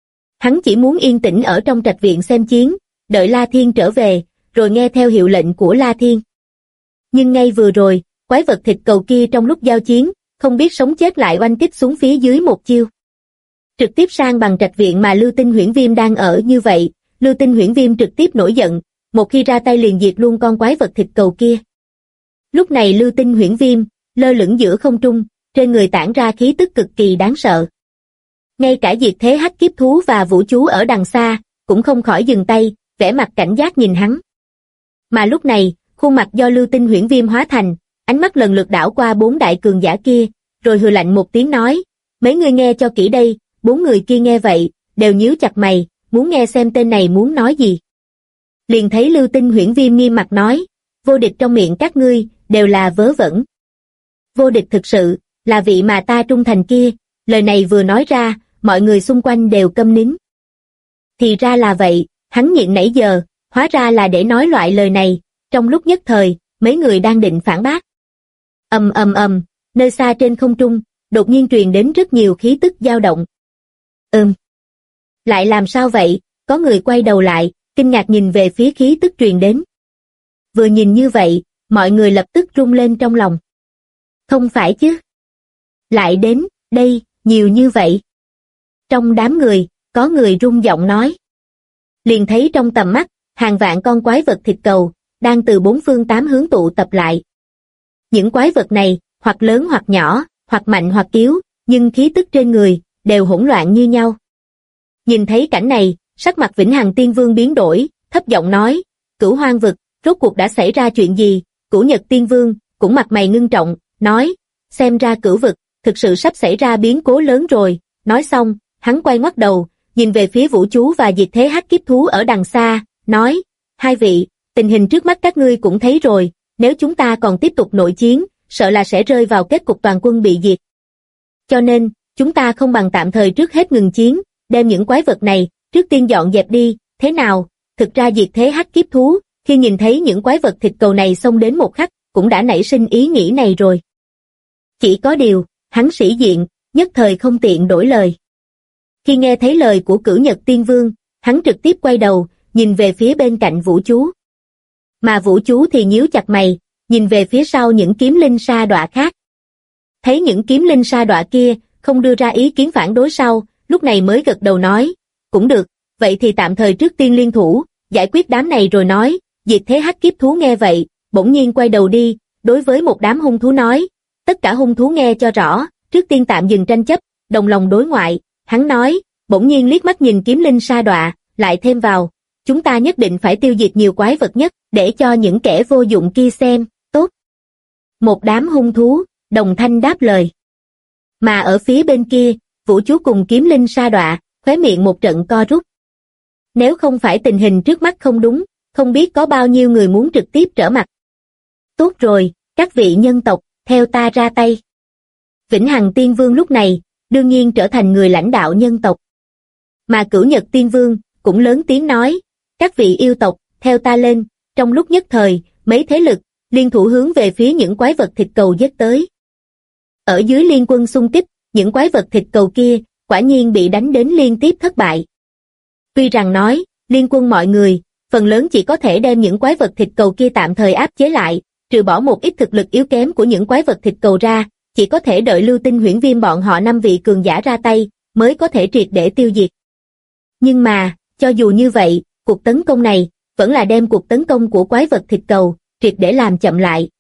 Hắn chỉ muốn yên tĩnh ở trong trạch viện xem chiến, đợi La Thiên trở về, rồi nghe theo hiệu lệnh của La Thiên. Nhưng ngay vừa rồi, quái vật thịt cầu kia trong lúc giao chiến, không biết sống chết lại oanh kích xuống phía dưới một chiêu. Trực tiếp sang bằng trạch viện mà lưu tinh huyễn viêm đang ở như vậy, lưu tinh huyễn viêm trực tiếp nổi giận, một khi ra tay liền diệt luôn con quái vật thịt cầu kia. Lúc này lưu tinh huyễn viêm, lơ lửng giữa không trung, trên người tản ra khí tức cực kỳ đáng sợ. Ngay cả Diệt Thế Hắc Kiếp Thú và Vũ Chú ở đằng xa, cũng không khỏi dừng tay, vẻ mặt cảnh giác nhìn hắn. Mà lúc này, khuôn mặt do lưu tinh huyễn viêm hóa thành, ánh mắt lần lượt đảo qua bốn đại cường giả kia, rồi hừ lạnh một tiếng nói, mấy người nghe cho kỹ đây. Bốn người kia nghe vậy, đều nhíu chặt mày, muốn nghe xem tên này muốn nói gì. Liền thấy lưu tinh huyễn viêm nghiêm mặt nói, vô địch trong miệng các ngươi, đều là vớ vẩn. Vô địch thực sự, là vị mà ta trung thành kia. Lời này vừa nói ra, mọi người xung quanh đều câm nín. Thì ra là vậy, hắn nhịn nãy giờ, hóa ra là để nói loại lời này. Trong lúc nhất thời, mấy người đang định phản bác. Nơi xa trên không trung, đột nhiên truyền đến rất nhiều khí tức dao động. Lại làm sao vậy? Có người quay đầu lại, kinh ngạc nhìn về phía khí tức truyền đến. Vừa nhìn như vậy, mọi người lập tức rung lên trong lòng. Không phải chứ. Lại đến, đây, nhiều như vậy. Trong đám người, có người rung giọng nói. Liền thấy trong tầm mắt, hàng vạn con quái vật thịt cầu, đang từ bốn phương tám hướng tụ tập lại. Những quái vật này, hoặc lớn hoặc nhỏ, hoặc mạnh hoặc yếu, nhưng khí tức trên người, đều hỗn loạn như nhau. Nhìn thấy cảnh này, sắc mặt Vĩnh Hằng Tiên Vương biến đổi, thấp giọng nói, Cửu Hoang vực, rốt cuộc đã xảy ra chuyện gì? Cửu Nhật Tiên Vương, cũng mặt mày ngưng trọng, nói, xem ra Cửu vực, thực sự sắp xảy ra biến cố lớn rồi. Nói xong, hắn quay ngoắt đầu, nhìn về phía Vũ Chú và Diệt Thế Hắc Kiếp Thú ở đằng xa, nói, hai vị, tình hình trước mắt các ngươi cũng thấy rồi, nếu chúng ta còn tiếp tục nội chiến, sợ là sẽ rơi vào kết cục toàn quân bị diệt. Cho nên, chúng ta không bằng tạm thời trước hết ngừng chiến, đem những quái vật này, trước tiên dọn dẹp đi, thế nào? Thực ra Diệt Thế Hắc Kiếp Thú, khi nhìn thấy những quái vật thịt cầu này xông đến một khắc, cũng đã nảy sinh ý nghĩ này rồi. Chỉ có điều, hắn sĩ diện, nhất thời không tiện đổi lời. Khi nghe thấy lời của Cửu Nhật Tiên Vương, hắn trực tiếp quay đầu, nhìn về phía bên cạnh Vũ Chú. Mà Vũ Chú thì nhíu chặt mày, nhìn về phía sau những kiếm linh sa đọa khác. Thấy những kiếm linh sa đọa kia, không đưa ra ý kiến phản đối sau, lúc này mới gật đầu nói, cũng được, vậy thì tạm thời trước tiên liên thủ, giải quyết đám này rồi nói. Diệt Thế Hắc Kiếp Thú nghe vậy, bỗng nhiên quay đầu đi, đối với một đám hung thú nói, tất cả hung thú nghe cho rõ, trước tiên tạm dừng tranh chấp, đồng lòng đối ngoại. Hắn nói, bỗng nhiên liếc mắt nhìn kiếm linh sa đọa, lại thêm vào, chúng ta nhất định phải tiêu diệt nhiều quái vật nhất, để cho những kẻ vô dụng kia xem, tốt. Một đám hung thú, đồng thanh đáp lời. Mà ở phía bên kia, Vũ Chú cùng kiếm linh sa đọa, khóe miệng một trận co rút. Nếu không phải tình hình trước mắt không đúng, không biết có bao nhiêu người muốn trực tiếp trở mặt. Tốt rồi, các vị nhân tộc, theo ta ra tay. Vĩnh Hằng Tiên Vương lúc này, đương nhiên trở thành người lãnh đạo nhân tộc. Mà Cửu Nhật Tiên Vương, cũng lớn tiếng nói, các vị yêu tộc, theo ta lên. Trong lúc nhất thời, mấy thế lực, liên thủ hướng về phía những quái vật thịt cầu giết tới. Ở dưới liên quân xung kích, những quái vật thịt cầu kia, quả nhiên bị đánh đến liên tiếp thất bại. Tuy rằng nói, liên quân mọi người, phần lớn chỉ có thể đem những quái vật thịt cầu kia tạm thời áp chế lại, trừ bỏ một ít thực lực yếu kém của những quái vật thịt cầu ra, chỉ có thể đợi Lưu Tinh Huyễn Viêm bọn họ 5 vị cường giả ra tay, mới có thể triệt để tiêu diệt. Nhưng mà, cho dù như vậy, cuộc tấn công này, vẫn là đem cuộc tấn công của quái vật thịt cầu, triệt để làm chậm lại.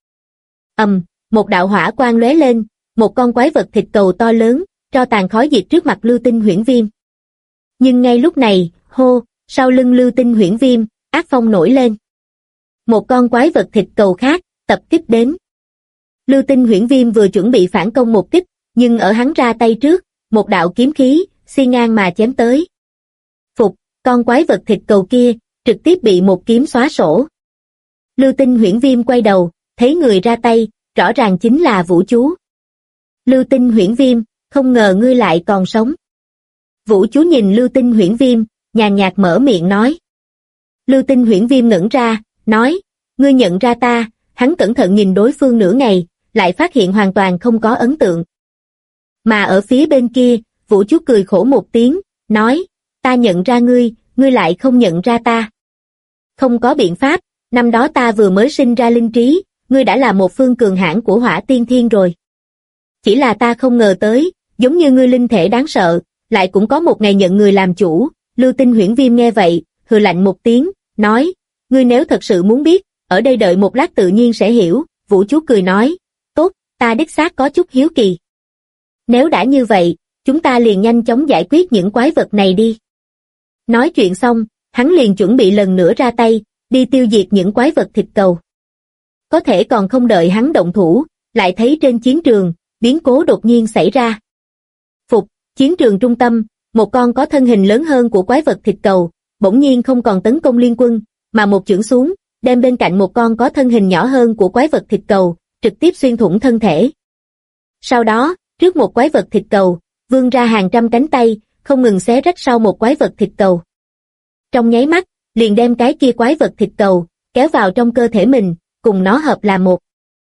Một đạo hỏa quang lóe lên, một con quái vật thịt cầu to lớn, tro tàn khói diệt trước mặt Lưu Tinh Huyễn Viêm. Nhưng ngay lúc này, hô, sau lưng Lưu Tinh Huyễn Viêm, ác phong nổi lên. Một con quái vật thịt cầu khác, tập kích đến. Lưu Tinh Huyễn Viêm vừa chuẩn bị phản công một kích, nhưng ở hắn ra tay trước, một đạo kiếm khí, xi ngang mà chém tới. Phục, con quái vật thịt cầu kia, trực tiếp bị một kiếm xóa sổ. Lưu Tinh Huyễn Viêm quay đầu, thấy người ra tay, rõ ràng chính là Vũ Chú. Lưu Tinh Huyễn Viêm, không ngờ ngươi lại còn sống. Vũ Chú nhìn Lưu Tinh Huyễn Viêm, nhàn nhạt mở miệng nói. Lưu Tinh Huyễn Viêm ngẩn ra, nói, ngươi nhận ra ta. Hắn cẩn thận nhìn đối phương nửa ngày, lại phát hiện hoàn toàn không có ấn tượng. Mà ở phía bên kia, Vũ Chú cười khổ một tiếng, nói, ta nhận ra ngươi, ngươi lại không nhận ra ta. Không có biện pháp, năm đó ta vừa mới sinh ra linh trí, ngươi đã là một phương cường hãn của Hỏa Tiên Thiên rồi. Chỉ là ta không ngờ tới, giống như ngươi linh thể đáng sợ, lại cũng có một ngày nhận người làm chủ. Lưu Tinh Huyễn Viêm nghe vậy, hừ lạnh một tiếng, nói, ngươi nếu thật sự muốn biết, ở đây đợi một lát tự nhiên sẽ hiểu. Vũ Chú cười nói, tốt, ta đích xác có chút hiếu kỳ. Nếu đã như vậy, chúng ta liền nhanh chóng giải quyết những quái vật này đi. Nói chuyện xong, hắn liền chuẩn bị lần nữa ra tay, đi tiêu diệt những quái vật thịt cầu. Có thể còn không đợi hắn động thủ, lại thấy trên chiến trường, biến cố đột nhiên xảy ra. Phục, chiến trường trung tâm, một con có thân hình lớn hơn của quái vật thịt cầu, bỗng nhiên không còn tấn công liên quân, mà một chưởng xuống, đem bên cạnh một con có thân hình nhỏ hơn của quái vật thịt cầu, trực tiếp xuyên thủng thân thể. Sau đó, trước một quái vật thịt cầu, vươn ra hàng trăm cánh tay, không ngừng xé rách sau một quái vật thịt cầu. Trong nháy mắt, liền đem cái kia quái vật thịt cầu, kéo vào trong cơ thể mình, cùng nó hợp là một.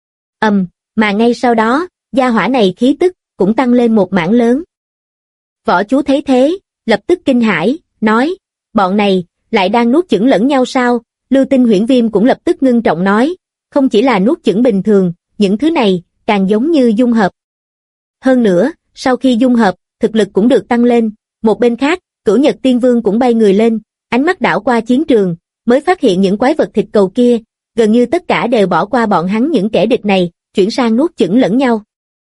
Mà ngay sau đó, gia hỏa này khí tức, cũng tăng lên một mảng lớn. Võ Chú thấy thế, lập tức kinh hãi, nói, bọn này, lại đang nuốt chửng lẫn nhau sao? Lưu Tinh Huyễn Viêm cũng lập tức ngưng trọng nói, không chỉ là nuốt chửng bình thường, những thứ này, càng giống như dung hợp. Hơn nữa, sau khi dung hợp, thực lực cũng được tăng lên. Một bên khác, Cửu Nhật Tiên Vương cũng bay người lên, ánh mắt đảo qua chiến trường, mới phát hiện những quái vật thịt cầu kia, gần như tất cả đều bỏ qua bọn hắn những kẻ địch này, chuyển sang nuốt chửng lẫn nhau.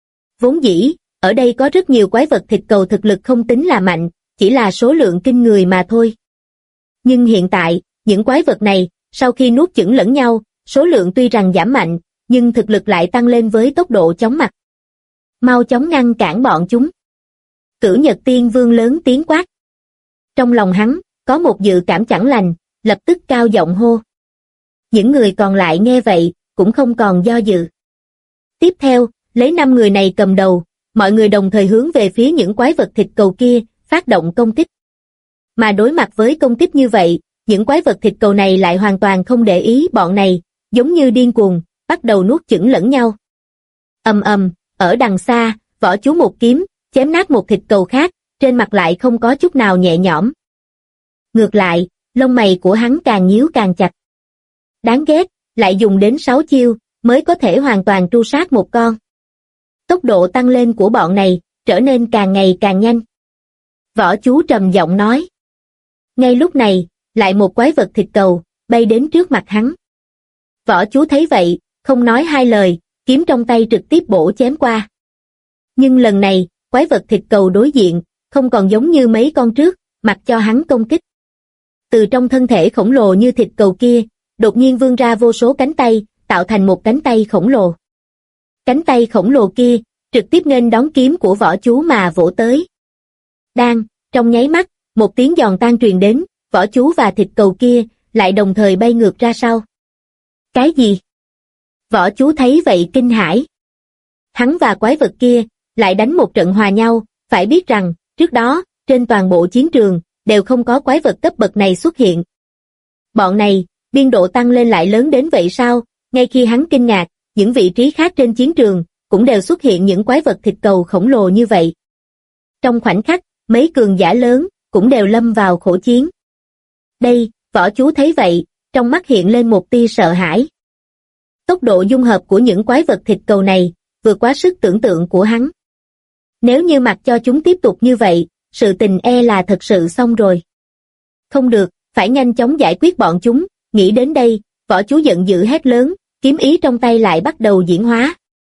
Vốn dĩ, ở đây có rất nhiều quái vật thịt cầu thực lực không tính là mạnh, chỉ là số lượng kinh người mà thôi. Nhưng hiện tại, những quái vật này, sau khi nuốt chửng lẫn nhau, số lượng tuy rằng giảm mạnh, nhưng thực lực lại tăng lên với tốc độ chóng mặt. Mau chóng ngăn cản bọn chúng. Cửu Nhật Tiên Vương lớn tiếng quát. Trong lòng hắn, có một dự cảm chẳng lành, lập tức cao giọng hô. Những người còn lại nghe vậy, cũng không còn do dự. Tiếp theo, lấy 5 người này cầm đầu, mọi người đồng thời hướng về phía những quái vật thịt cầu kia, phát động công kích. Mà đối mặt với công kích như vậy, những quái vật thịt cầu này lại hoàn toàn không để ý bọn này, giống như điên cuồng, bắt đầu nuốt chửng lẫn nhau. Ầm ầm, ở đằng xa, Võ Chú một kiếm, chém nát một thịt cầu khác, trên mặt lại không có chút nào nhẹ nhõm. Ngược lại, lông mày của hắn càng nhíu càng chặt. Đáng ghét, lại dùng đến 6 chiêu, mới có thể hoàn toàn tru sát một con. Tốc độ tăng lên của bọn này, trở nên càng ngày càng nhanh. Võ Chú trầm giọng nói. Ngay lúc này, lại một quái vật thịt cầu, bay đến trước mặt hắn. Võ Chú thấy vậy, không nói hai lời, kiếm trong tay trực tiếp bổ chém qua. Nhưng lần này, quái vật thịt cầu đối diện, không còn giống như mấy con trước, mặc cho hắn công kích. Từ trong thân thể khổng lồ như thịt cầu kia, đột nhiên vươn ra vô số cánh tay, tạo thành một cánh tay khổng lồ. Cánh tay khổng lồ kia, trực tiếp nghênh đón kiếm của Võ Chú mà vỗ tới. Đang, trong nháy mắt, một tiếng giòn tan truyền đến, Võ Chú và thịt cầu kia, lại đồng thời bay ngược ra sau. Cái gì? Võ Chú thấy vậy kinh hãi. Hắn và quái vật kia, lại đánh một trận hòa nhau, phải biết rằng, trước đó, trên toàn bộ chiến trường, đều không có quái vật cấp bậc này xuất hiện. Bọn này, biên độ tăng lên lại lớn đến vậy sao? Ngay khi hắn kinh ngạc, những vị trí khác trên chiến trường, cũng đều xuất hiện những quái vật thịt cầu khổng lồ như vậy. Trong khoảnh khắc, mấy cường giả lớn, cũng đều lâm vào khổ chiến. Đây, Võ Chú thấy vậy, trong mắt hiện lên một tia sợ hãi. Tốc độ dung hợp của những quái vật thịt cầu này, vượt quá sức tưởng tượng của hắn. Nếu như mặc cho chúng tiếp tục như vậy, sự tình e là thật sự xong rồi. Không được, phải nhanh chóng giải quyết bọn chúng, nghĩ đến đây, Võ Chú giận dữ hét lớn, kiếm ý trong tay lại bắt đầu diễn hóa.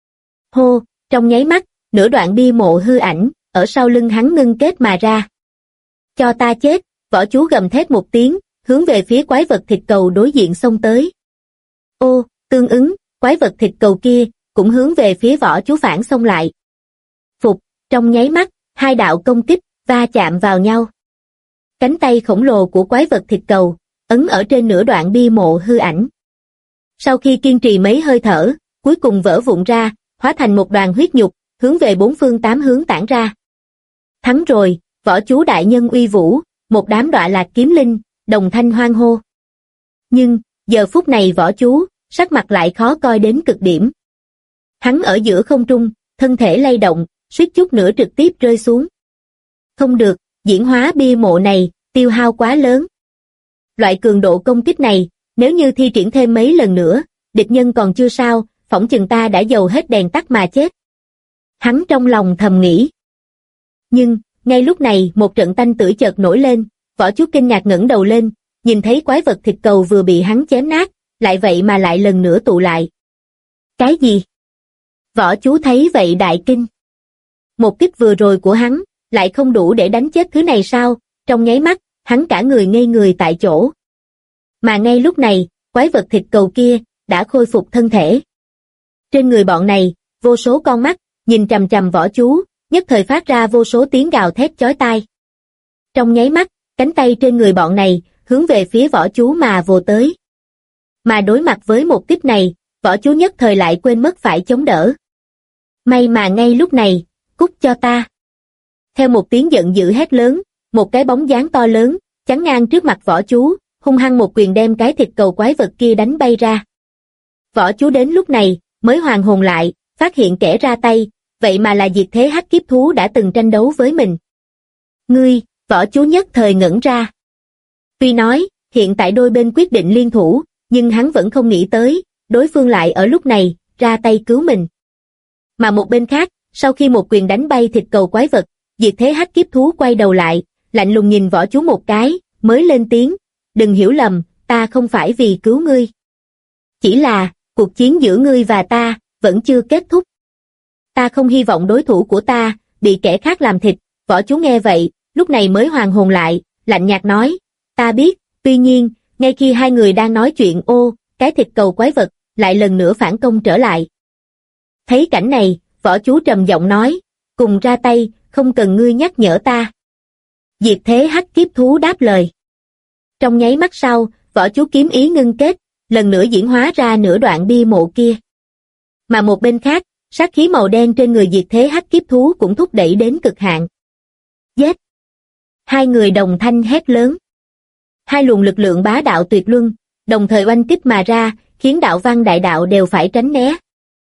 Hô, trong nháy mắt, nửa đoạn bia mộ hư ảnh, ở sau lưng hắn ngưng kết mà ra. Cho ta chết, Võ Chú gầm thét một tiếng, hướng về phía quái vật thịt cầu đối diện xông tới. Ô, tương ứng, quái vật thịt cầu kia, cũng hướng về phía Võ Chú phản xông lại. Phục, trong nháy mắt, hai đạo công kích, va chạm vào nhau. Cánh tay khổng lồ của quái vật thịt cầu, ấn ở trên nửa đoạn bia mộ hư ảnh. Sau khi kiên trì mấy hơi thở, cuối cùng vỡ vụn ra, hóa thành một đoàn huyết nhục, hướng về 4 phương 8 hướng tản ra. Thắng rồi, Võ Chú đại nhân uy vũ, một đám đọa lạc kiếm linh, đồng thanh hoan hô. Nhưng, giờ phút này Võ Chú, sắc mặt lại khó coi đến cực điểm. Hắn ở giữa không trung, thân thể lay động, suýt chút nữa trực tiếp rơi xuống. Không được, diễn hóa bia mộ này, tiêu hao quá lớn. Loại cường độ công kích này, nếu như thi triển thêm mấy lần nữa, địch nhân còn chưa sao, phỏng chừng ta đã dầu hết đèn tắt mà chết. Hắn trong lòng thầm nghĩ. Nhưng, ngay lúc này một trận tanh tưởi chợt nổi lên, Võ Chú kinh ngạc ngẩng đầu lên, nhìn thấy quái vật thịt cầu vừa bị hắn chém nát, lại vậy mà lại lần nữa tụ lại. Cái gì? Võ Chú thấy vậy đại kinh. Một kích vừa rồi của hắn, lại không đủ để đánh chết thứ này sao? Trong nháy mắt, hắn cả người ngây người tại chỗ. Mà ngay lúc này, quái vật thịt cầu kia, đã khôi phục thân thể. Trên người bọn này, vô số con mắt, nhìn chằm chằm Võ Chú, nhất thời phát ra vô số tiếng gào thét chói tai. Trong nháy mắt, cánh tay trên người bọn này, hướng về phía Võ Chú mà vồ tới. Mà đối mặt với một kích này, Võ Chú nhất thời lại quên mất phải chống đỡ. May mà ngay lúc này, cút cho ta. Theo một tiếng giận dữ hét lớn, một cái bóng dáng to lớn, chắn ngang trước mặt Võ Chú, hung hăng một quyền đem cái thịt cầu quái vật kia đánh bay ra. Võ Chú đến lúc này, mới hoàn hồn lại, phát hiện kẻ ra tay, vậy mà là diệt thế hắc kiếp thú đã từng tranh đấu với mình. Ngươi, Võ Chú nhất thời ngẩn ra. Tuy nói, hiện tại đôi bên quyết định liên thủ, nhưng hắn vẫn không nghĩ tới, đối phương lại ở lúc này, ra tay cứu mình. Mà một bên khác, sau khi một quyền đánh bay thịt cầu quái vật, diệt thế hắc kiếp thú quay đầu lại, lạnh lùng nhìn Võ Chú một cái, mới lên tiếng, đừng hiểu lầm, ta không phải vì cứu ngươi. Chỉ là, cuộc chiến giữa ngươi và ta, vẫn chưa kết thúc. Ta không hy vọng đối thủ của ta, bị kẻ khác làm thịt. Võ Chú nghe vậy, lúc này mới hoàn hồn lại, lạnh nhạt nói, ta biết, tuy nhiên, ngay khi hai người đang nói chuyện cái thịt cầu quái vật, lại lần nữa phản công trở lại. Thấy cảnh này, Võ Chú trầm giọng nói, cùng ra tay, không cần ngươi nhắc nhở ta. Diệt thế hắc kiếp thú đáp lời. Trong nháy mắt sau, Võ Chú kiếm ý ngưng kết, lần nữa diễn hóa ra nửa đoạn bia mộ kia. Mà một bên khác, sát khí màu đen trên người diệt thế hắc kiếp thú cũng thúc đẩy đến cực hạn. Giết! Hai người đồng thanh hét lớn. Hai luồng lực lượng bá đạo tuyệt luân, đồng thời oanh kích mà ra, khiến đạo văn đại đạo đều phải tránh né.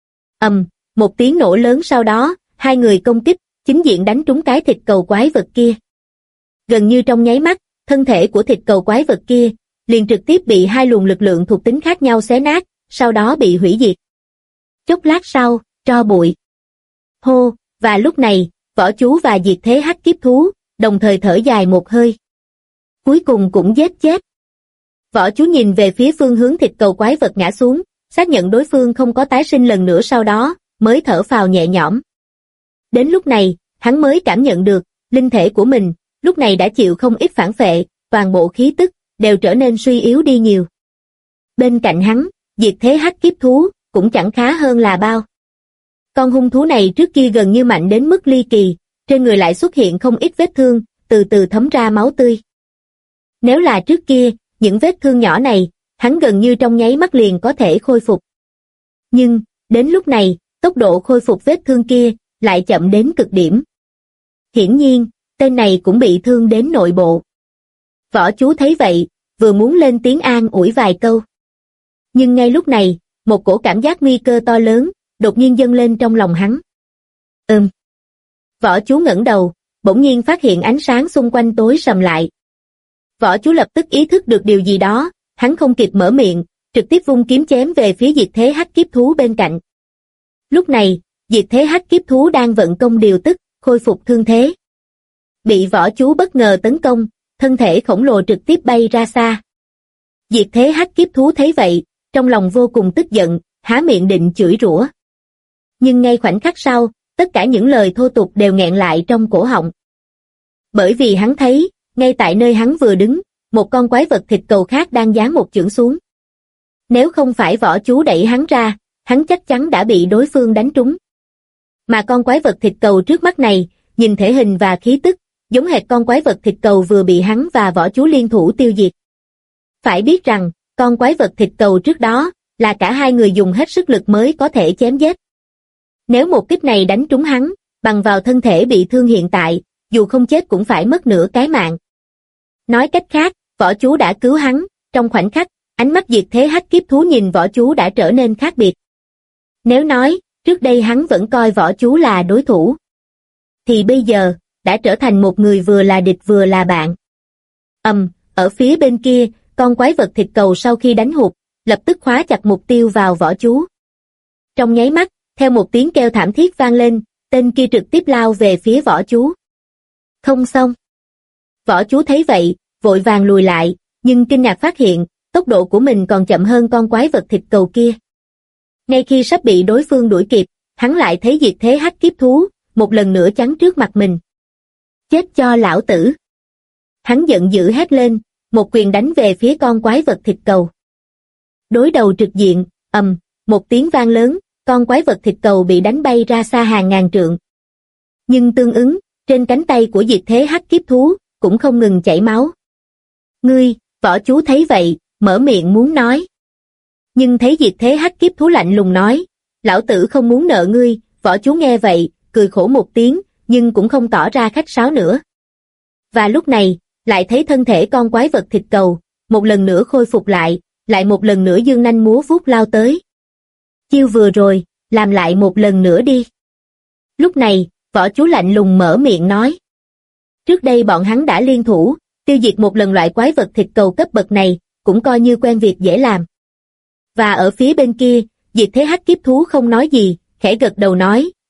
Một tiếng nổ lớn sau đó, hai người công kích, chính diện đánh trúng cái thịt cầu quái vật kia. Gần như trong nháy mắt, thân thể của thịt cầu quái vật kia liền trực tiếp bị hai luồng lực lượng thuộc tính khác nhau xé nát, sau đó bị hủy diệt. Chốc lát sau, tro bụi. Hô, và lúc này, Võ Chú và diệt thế hắc kiếp thú đồng thời thở dài một hơi. Cuối cùng cũng giết chết. Võ Chú nhìn về phía phương hướng thịt cầu quái vật ngã xuống, xác nhận đối phương không có tái sinh lần nữa, sau đó mới thở phào nhẹ nhõm. Đến lúc này, hắn mới cảm nhận được, linh thể của mình, lúc này đã chịu không ít phản phệ, toàn bộ khí tức đều trở nên suy yếu đi nhiều. Bên cạnh hắn, diệt thế hắc kiếp thú cũng chẳng khá hơn là bao. Con hung thú này trước kia gần như mạnh đến mức ly kỳ, trên người lại xuất hiện không ít vết thương, từ từ thấm ra máu tươi. Nếu là trước kia, những vết thương nhỏ này, hắn gần như trong nháy mắt liền có thể khôi phục. Nhưng, đến lúc này, tốc độ khôi phục vết thương kia lại chậm đến cực điểm. Hiển nhiên, tên này cũng bị thương đến nội bộ. Võ Chú thấy vậy, vừa muốn lên tiếng an ủi vài câu. Nhưng ngay lúc này, một cổ cảm giác nguy cơ to lớn, đột nhiên dâng lên trong lòng hắn. Võ Chú ngẩng đầu, bỗng nhiên phát hiện ánh sáng xung quanh tối sầm lại. Võ Chú lập tức ý thức được điều gì đó, hắn không kịp mở miệng, trực tiếp vung kiếm chém về phía diệt thế hắc kiếp thú bên cạnh. Lúc này, diệt thế hắc kiếp thú đang vận công điều tức, khôi phục thương thế. Bị Võ Chú bất ngờ tấn công, thân thể khổng lồ trực tiếp bay ra xa. Diệt thế hắc kiếp thú thấy vậy, trong lòng vô cùng tức giận, há miệng định chửi rủa. Nhưng ngay khoảnh khắc sau, tất cả những lời thô tục đều nghẹn lại trong cổ họng. Bởi vì hắn thấy, ngay tại nơi hắn vừa đứng, một con quái vật thịt cầu khác đang giáng một chưởng xuống. Nếu không phải Võ Chú đẩy hắn ra, hắn chắc chắn đã bị đối phương đánh trúng. Mà con quái vật thịt cầu trước mắt này, nhìn thể hình và khí tức, giống hệt con quái vật thịt cầu vừa bị hắn và Võ Chú liên thủ tiêu diệt. Phải biết rằng, con quái vật thịt cầu trước đó, là cả hai người dùng hết sức lực mới có thể chém giết. Nếu một kích này đánh trúng hắn, bằng vào thân thể bị thương hiện tại, dù không chết cũng phải mất nửa cái mạng. Nói cách khác, Võ Chú đã cứu hắn, trong khoảnh khắc, ánh mắt diệt thế hắc kiếp thú nhìn Võ Chú đã trở nên khác biệt. Nếu nói, trước đây hắn vẫn coi Võ Chú là đối thủ, thì bây giờ, đã trở thành một người vừa là địch vừa là bạn. Ở phía bên kia, con quái vật thịt cầu sau khi đánh hụt, lập tức khóa chặt mục tiêu vào Võ Chú. Trong nháy mắt, theo một tiếng kêu thảm thiết vang lên, tên kia trực tiếp lao về phía Võ Chú. Không xong. Võ Chú thấy vậy, vội vàng lùi lại, nhưng kinh ngạc phát hiện, tốc độ của mình còn chậm hơn con quái vật thịt cầu kia. Ngay khi sắp bị đối phương đuổi kịp, hắn lại thấy diệt thế hắc kiếp thú, một lần nữa chắn trước mặt mình. Chết cho lão tử. Hắn giận dữ hét lên, một quyền đánh về phía con quái vật thịt cầu. Đối đầu trực diện, một tiếng vang lớn, con quái vật thịt cầu bị đánh bay ra xa hàng ngàn trượng. Nhưng tương ứng, trên cánh tay của diệt thế hắc kiếp thú, cũng không ngừng chảy máu. Ngươi, Võ Chú thấy vậy, mở miệng muốn nói. Nhưng thấy diệt thế hắc kiếp thú lạnh lùng nói, lão tử không muốn nợ ngươi. Võ Chú nghe vậy, cười khổ một tiếng, nhưng cũng không tỏ ra khách sáo nữa. Và lúc này, lại thấy thân thể con quái vật thịt cầu, một lần nữa khôi phục lại một lần nữa dương nanh múa vuốt lao tới. Chiêu vừa rồi, làm lại một lần nữa đi. Lúc này, Võ Chú lạnh lùng mở miệng nói. Trước đây bọn hắn đã liên thủ, tiêu diệt một lần loại quái vật thịt cầu cấp bậc này, cũng coi như quen việc dễ làm. Và ở phía bên kia, diệt thế hắc kiếp thú không nói gì, khẽ gật đầu nói,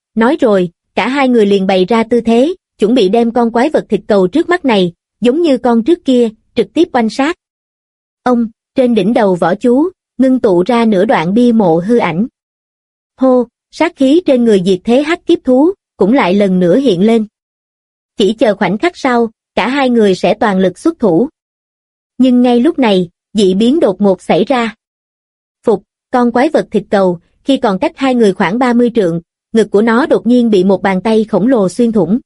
nói rồi, cả hai người liền bày ra tư thế, chuẩn bị đem con quái vật thịt cầu trước mắt này, giống như con trước kia, trực tiếp oanh sát. Ông, trên đỉnh đầu võ chú, ngưng tụ ra nửa đoạn bia mộ hư ảnh. Hô, sát khí trên người diệt thế hắc kiếp thú, cũng lại lần nữa hiện lên. Chỉ chờ khoảnh khắc sau, cả hai người sẽ toàn lực xuất thủ. Nhưng ngay lúc này, dị biến đột ngột xảy ra. Phục, con quái vật thịt cầu, khi còn cách hai người khoảng 30 trượng, ngực của nó đột nhiên bị một bàn tay khổng lồ xuyên thủng.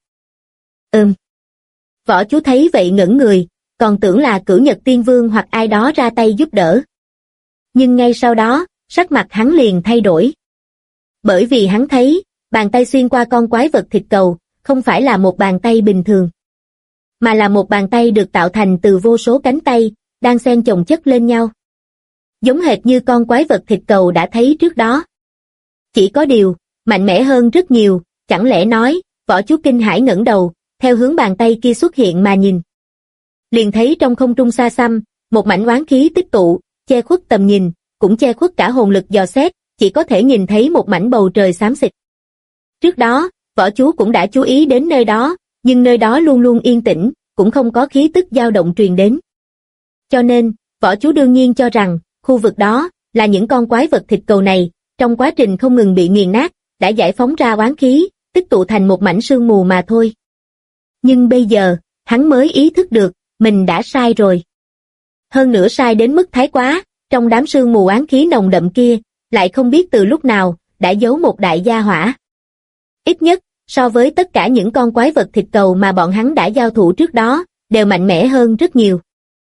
Võ chú thấy vậy ngẩn người, còn tưởng là Cửu Nhật Tiên Vương hoặc ai đó ra tay giúp đỡ. Nhưng ngay sau đó, sắc mặt hắn liền thay đổi. Bởi vì hắn thấy, bàn tay xuyên qua con quái vật thịt cầu, không phải là một bàn tay bình thường, mà là một bàn tay được tạo thành từ vô số cánh tay, đang xen chồng chất lên nhau. Giống hệt như con quái vật thịt cầu đã thấy trước đó. Chỉ có điều, mạnh mẽ hơn rất nhiều, chẳng lẽ nói, võ chú kinh hãi ngẩng đầu, theo hướng bàn tay kia xuất hiện mà nhìn. Liền thấy trong không trung xa xăm, một mảnh oán khí tích tụ, che khuất tầm nhìn, cũng che khuất cả hồn lực dò xét, chỉ có thể nhìn thấy một mảnh bầu trời xám xịt. Trước đó, võ chú cũng đã chú ý đến nơi đó, nhưng nơi đó luôn luôn yên tĩnh, cũng không có khí tức dao động truyền đến. Cho nên, võ chú đương nhiên cho rằng, khu vực đó, là những con quái vật thịt cầu này, trong quá trình không ngừng bị nghiền nát, đã giải phóng ra oán khí, tích tụ thành một mảnh sương mù mà thôi. Nhưng bây giờ, hắn mới ý thức được, mình đã sai rồi. Hơn nữa sai đến mức thái quá, trong đám sương mù oán khí nồng đậm kia, lại không biết từ lúc nào, đã giấu một đại gia hỏa. Ít nhất, so với tất cả những con quái vật thịt cầu mà bọn hắn đã giao thủ trước đó, đều mạnh mẽ hơn rất nhiều.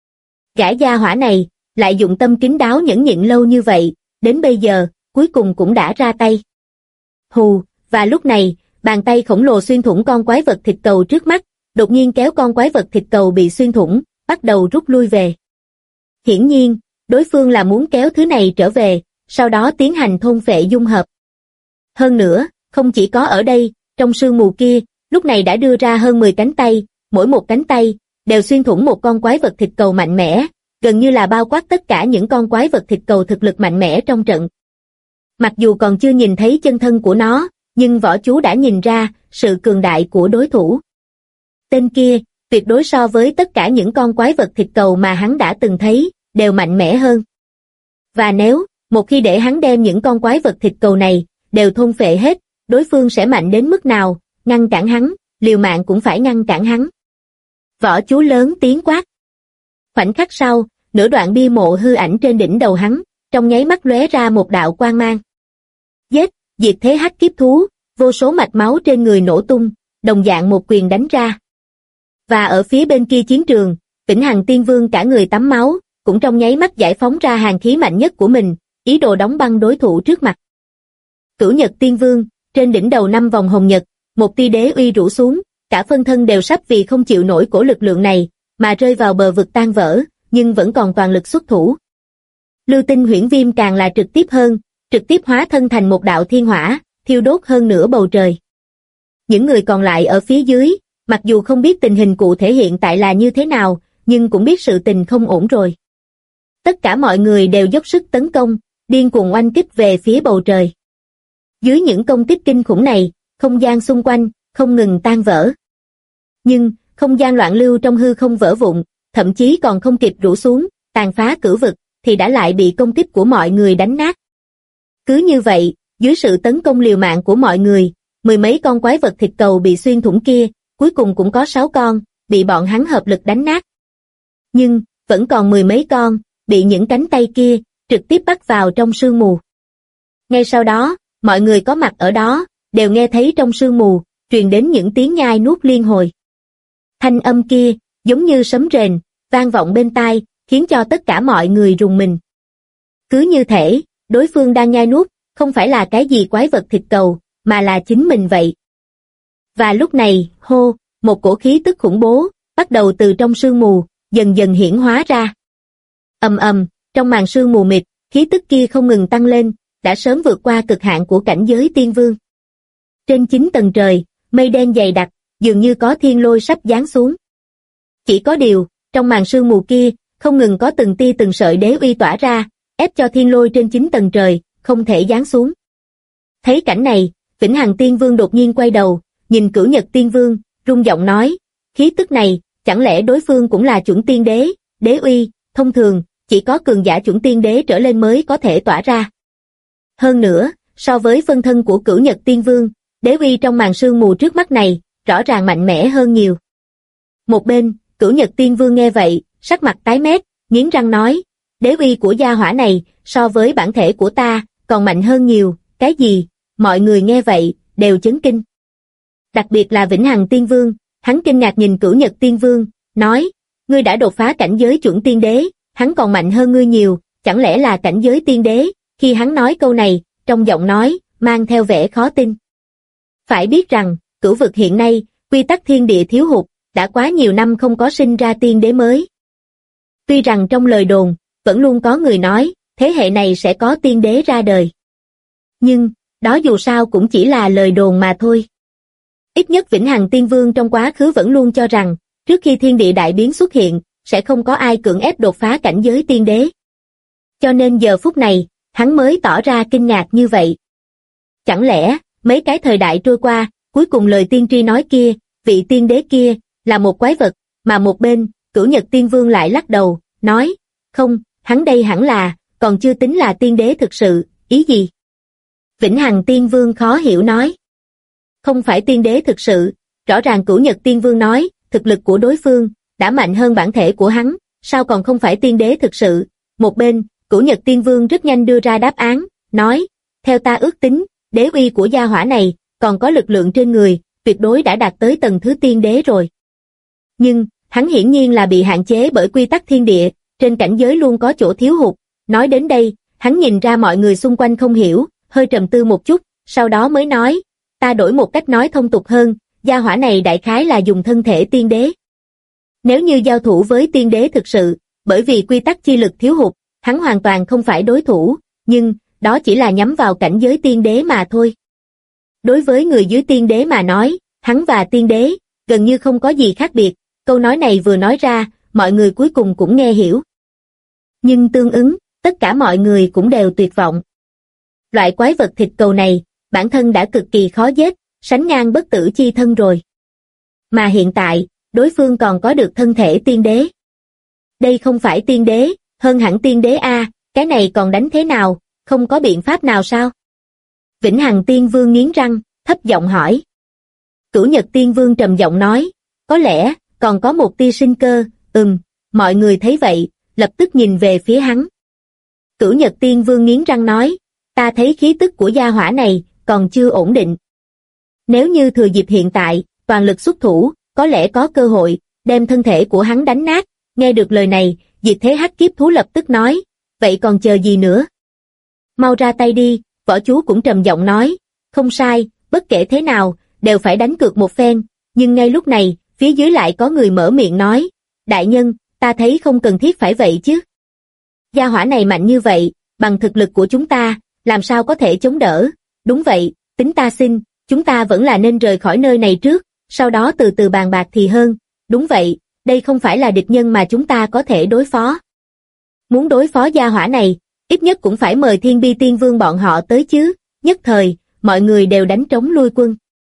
Gã gia hỏa này, lại dụng tâm kín đáo nhẫn nhịn lâu như vậy, đến bây giờ, cuối cùng cũng đã ra tay. Hù, và lúc này, bàn tay khổng lồ xuyên thủng con quái vật thịt cầu trước mắt, đột nhiên kéo con quái vật thịt cầu bị xuyên thủng, bắt đầu rút lui về. Hiển nhiên, đối phương là muốn kéo thứ này trở về, sau đó tiến hành thôn phệ dung hợp. Hơn nữa, không chỉ có ở đây, trong sương mù kia, lúc này đã đưa ra hơn 10 cánh tay, mỗi một cánh tay, đều xuyên thủng một con quái vật thịt cầu mạnh mẽ, gần như là bao quát tất cả những con quái vật thịt cầu thực lực mạnh mẽ trong trận. Mặc dù còn chưa nhìn thấy chân thân của nó, nhưng võ chú đã nhìn ra sự cường đại của đối thủ. Tên kia, tuyệt đối so với tất cả những con quái vật thịt cầu mà hắn đã từng thấy, đều mạnh mẽ hơn. Và nếu, một khi để hắn đem những con quái vật thịt cầu này, đều thôn phệ hết, đối phương sẽ mạnh đến mức nào, ngăn cản hắn, liều mạng cũng phải ngăn cản hắn. Võ chú lớn tiếng quát. Khoảnh khắc sau, nửa đoạn bia mộ hư ảnh trên đỉnh đầu hắn, trong nháy mắt lóe ra một đạo quang mang. Giết, diệt thế hắc kiếp thú, vô số mạch máu trên người nổ tung, đồng dạng một quyền đánh ra. Và ở phía bên kia chiến trường, Vĩnh Hằng Tiên Vương cả người tắm máu, cũng trong nháy mắt giải phóng ra hàn khí mạnh nhất của mình, ý đồ đóng băng đối thủ trước mặt. Cửu Nhật Tiên Vương, trên đỉnh đầu 5 vòng hồng nhật, một tia đế uy rủ xuống, cả phân thân đều sắp vì không chịu nổi cổ lực lượng này, mà rơi vào bờ vực tan vỡ, nhưng vẫn còn toàn lực xuất thủ. Lưu Tinh Huyễn Viêm càng là trực tiếp hơn, trực tiếp hóa thân thành một đạo thiên hỏa, thiêu đốt hơn nửa bầu trời. Những người còn lại ở phía dưới, mặc dù không biết tình hình cụ thể hiện tại là như thế nào, nhưng cũng biết sự tình không ổn rồi. Tất cả mọi người đều dốc sức tấn công, điên cuồng oanh kích về phía bầu trời. Dưới những công kích kinh khủng này, không gian xung quanh, không ngừng tan vỡ. Nhưng, không gian loạn lưu trong hư không vỡ vụn, thậm chí còn không kịp rũ xuống, tàn phá cửu vực, thì đã lại bị công kích của mọi người đánh nát. Cứ như vậy, dưới sự tấn công liều mạng của mọi người, mười mấy con quái vật thịt cầu bị xuyên thủng kia, cuối cùng cũng có 6 con, bị bọn hắn hợp lực đánh nát. Nhưng, vẫn còn mười mấy con, bị những cánh tay kia, trực tiếp bắt vào trong sương mù. Ngay sau đó, mọi người có mặt ở đó, đều nghe thấy trong sương mù, truyền đến những tiếng nhai nuốt liên hồi. Thanh âm kia, giống như sấm rền, vang vọng bên tai, khiến cho tất cả mọi người rùng mình. Cứ như thể, đối phương đang nhai nuốt, không phải là cái gì quái vật thịt cầu, mà là chính mình vậy. Và lúc này, hô, một cổ khí tức khủng bố, bắt đầu từ trong sương mù, dần dần hiển hóa ra. Ầm ầm, trong màn sương mù mịt, khí tức kia không ngừng tăng lên, đã sớm vượt qua cực hạn của cảnh giới tiên vương. Trên 9 tầng trời, mây đen dày đặc, dường như có thiên lôi sắp giáng xuống. Chỉ có điều, trong màn sương mù kia, không ngừng có từng tia từng sợi đế uy tỏa ra, ép cho thiên lôi trên 9 tầng trời, không thể giáng xuống. Thấy cảnh này, Vĩnh Hằng Tiên Vương đột nhiên quay đầu, nhìn Cửu Nhật Tiên Vương, rung giọng nói, khí tức này, chẳng lẽ đối phương cũng là chuẩn tiên đế, đế uy, thông thường, chỉ có cường giả chuẩn tiên đế trở lên mới có thể tỏa ra. Hơn nữa, so với phân thân của Cửu Nhật Tiên Vương, đế uy trong màn sương mù trước mắt này, rõ ràng mạnh mẽ hơn nhiều. Một bên, Cửu Nhật Tiên Vương nghe vậy, sắc mặt tái mét, nghiến răng nói, đế uy của gia hỏa này, so với bản thể của ta, còn mạnh hơn nhiều, cái gì? Mọi người nghe vậy, đều chấn kinh. Đặc biệt là Vĩnh Hằng Tiên Vương, hắn kinh ngạc nhìn Cửu Nhật Tiên Vương, nói, ngươi đã đột phá cảnh giới chuẩn tiên đế, hắn còn mạnh hơn ngươi nhiều, chẳng lẽ là cảnh giới tiên đế? Khi hắn nói câu này, trong giọng nói, mang theo vẻ khó tin. Phải biết rằng, cửu vực hiện nay, quy tắc thiên địa thiếu hụt, đã quá nhiều năm không có sinh ra tiên đế mới. Tuy rằng trong lời đồn, vẫn luôn có người nói, thế hệ này sẽ có tiên đế ra đời. Nhưng, đó dù sao cũng chỉ là lời đồn mà thôi. Ít nhất Vĩnh Hằng Tiên Vương trong quá khứ vẫn luôn cho rằng, trước khi thiên địa đại biến xuất hiện, sẽ không có ai cưỡng ép đột phá cảnh giới tiên đế. Cho nên giờ phút này, hắn mới tỏ ra kinh ngạc như vậy. Chẳng lẽ, mấy cái thời đại trôi qua, cuối cùng lời tiên tri nói kia, vị tiên đế kia, là một quái vật, mà một bên, Cửu Nhật Tiên Vương lại lắc đầu, nói, không, hắn đây hẳn là, còn chưa tính là tiên đế thực sự, ý gì? Vĩnh Hằng Tiên Vương khó hiểu nói. Không phải tiên đế thực sự, rõ ràng Cửu Nhật Tiên Vương nói, thực lực của đối phương, đã mạnh hơn bản thể của hắn, sao còn không phải tiên đế thực sự? Một bên, Cửu Nhật Tiên Vương rất nhanh đưa ra đáp án, nói, theo ta ước tính, đế uy của gia hỏa này, còn có lực lượng trên người, tuyệt đối đã đạt tới tầng thứ tiên đế rồi. Nhưng, hắn hiển nhiên là bị hạn chế bởi quy tắc thiên địa, trên cảnh giới luôn có chỗ thiếu hụt. Nói đến đây, hắn nhìn ra mọi người xung quanh không hiểu, hơi trầm tư một chút, sau đó mới nói, ta đổi một cách nói thông tục hơn, gia hỏa này đại khái là dùng thân thể tiên đế. Nếu như giao thủ với tiên đế thực sự, bởi vì quy tắc chi lực thiếu hụt, hắn hoàn toàn không phải đối thủ, nhưng, đó chỉ là nhắm vào cảnh giới tiên đế mà thôi. Đối với người dưới tiên đế mà nói, hắn và tiên đế, gần như không có gì khác biệt, câu nói này vừa nói ra, mọi người cuối cùng cũng nghe hiểu. Nhưng tương ứng, tất cả mọi người cũng đều tuyệt vọng. Loại quái vật thịt cầu này, bản thân đã cực kỳ khó giết, sánh ngang bất tử chi thân rồi. Mà hiện tại, đối phương còn có được thân thể tiên đế. Đây không phải tiên đế, hơn hẳn tiên đế a, cái này còn đánh thế nào, không có biện pháp nào sao? Vĩnh Hằng Tiên Vương nghiến răng, thấp giọng hỏi. Cửu Nhật Tiên Vương trầm giọng nói, có lẽ, còn có một tia sinh cơ, mọi người thấy vậy, lập tức nhìn về phía hắn. Cửu Nhật Tiên Vương nghiến răng nói, ta thấy khí tức của gia hỏa này, còn chưa ổn định. Nếu như thừa dịp hiện tại, toàn lực xuất thủ, có lẽ có cơ hội, đem thân thể của hắn đánh nát. Nghe được lời này, Diệt Thế Hắc Kiếp Thú lập tức nói, vậy còn chờ gì nữa? Mau ra tay đi, võ chú cũng trầm giọng nói, không sai, bất kể thế nào, đều phải đánh cược một phen, nhưng ngay lúc này, phía dưới lại có người mở miệng nói, đại nhân, ta thấy không cần thiết phải vậy chứ. Gia hỏa này mạnh như vậy, bằng thực lực của chúng ta, làm sao có thể chống đỡ, đúng vậy, tính ta xin, chúng ta vẫn là nên rời khỏi nơi này trước, sau đó từ từ bàn bạc thì hơn, đúng vậy, đây không phải là địch nhân mà chúng ta có thể đối phó. Muốn đối phó gia hỏa này, ít nhất cũng phải mời Thiên Bi Tiên Vương bọn họ tới chứ, nhất thời, mọi người đều đánh trống lui quân.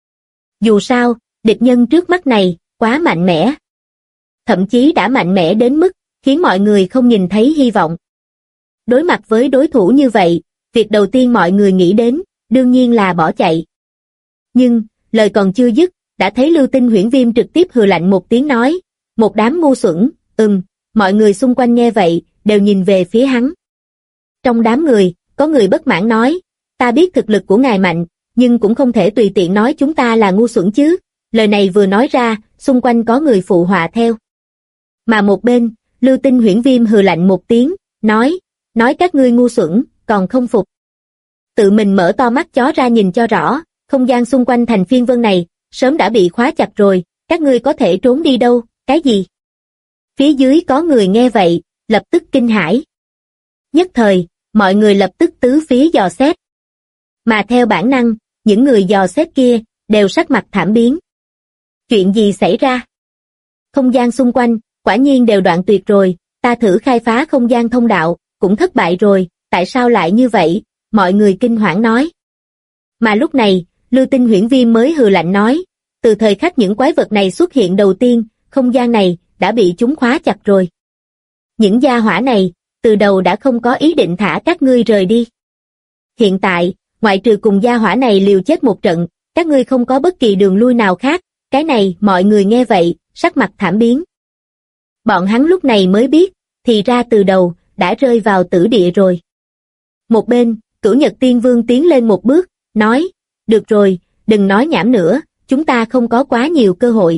Dù sao, địch nhân trước mắt này, quá mạnh mẽ. Thậm chí đã mạnh mẽ đến mức, khiến mọi người không nhìn thấy hy vọng. Đối mặt với đối thủ như vậy, việc đầu tiên mọi người nghĩ đến, đương nhiên là bỏ chạy. Nhưng, lời còn chưa dứt, đã thấy Lưu Tinh Huyễn Viêm trực tiếp hừ lạnh một tiếng nói, một đám ngu xuẩn, mọi người xung quanh nghe vậy, đều nhìn về phía hắn. Trong đám người, có người bất mãn nói, ta biết thực lực của ngài mạnh, nhưng cũng không thể tùy tiện nói chúng ta là ngu xuẩn chứ. Lời này vừa nói ra, xung quanh có người phụ họa theo. Mà một bên, Lưu Tinh Huyễn Viêm hừ lạnh một tiếng, nói các ngươi ngu xuẩn, còn không phục. Tự mình mở to mắt chó ra nhìn cho rõ, không gian xung quanh thành phiên vân này, sớm đã bị khóa chặt rồi, các ngươi có thể trốn đi đâu, cái gì? Phía dưới có người nghe vậy, lập tức kinh hãi. Nhất thời, mọi người lập tức tứ phía dò xét. Mà theo bản năng, những người dò xét kia, đều sắc mặt thảm biến. Chuyện gì xảy ra? Không gian xung quanh, quả nhiên đều đoạn tuyệt rồi, ta thử khai phá không gian thông đạo, cũng thất bại rồi, tại sao lại như vậy? Mọi người kinh hoảng nói. Mà lúc này, Lưu Tinh Huyễn Viêm mới hừ lạnh nói, từ thời khắc những quái vật này xuất hiện đầu tiên, không gian này đã bị chúng khóa chặt rồi. Những gia hỏa này, từ đầu đã không có ý định thả các ngươi rời đi. Hiện tại, ngoại trừ cùng gia hỏa này liều chết một trận, các ngươi không có bất kỳ đường lui nào khác, cái này mọi người nghe vậy, sắc mặt thảm biến. Bọn hắn lúc này mới biết, thì ra từ đầu, đã rơi vào tử địa rồi. Một bên, Cửu Nhật Tiên Vương tiến lên một bước, nói, được rồi, đừng nói nhảm nữa, chúng ta không có quá nhiều cơ hội.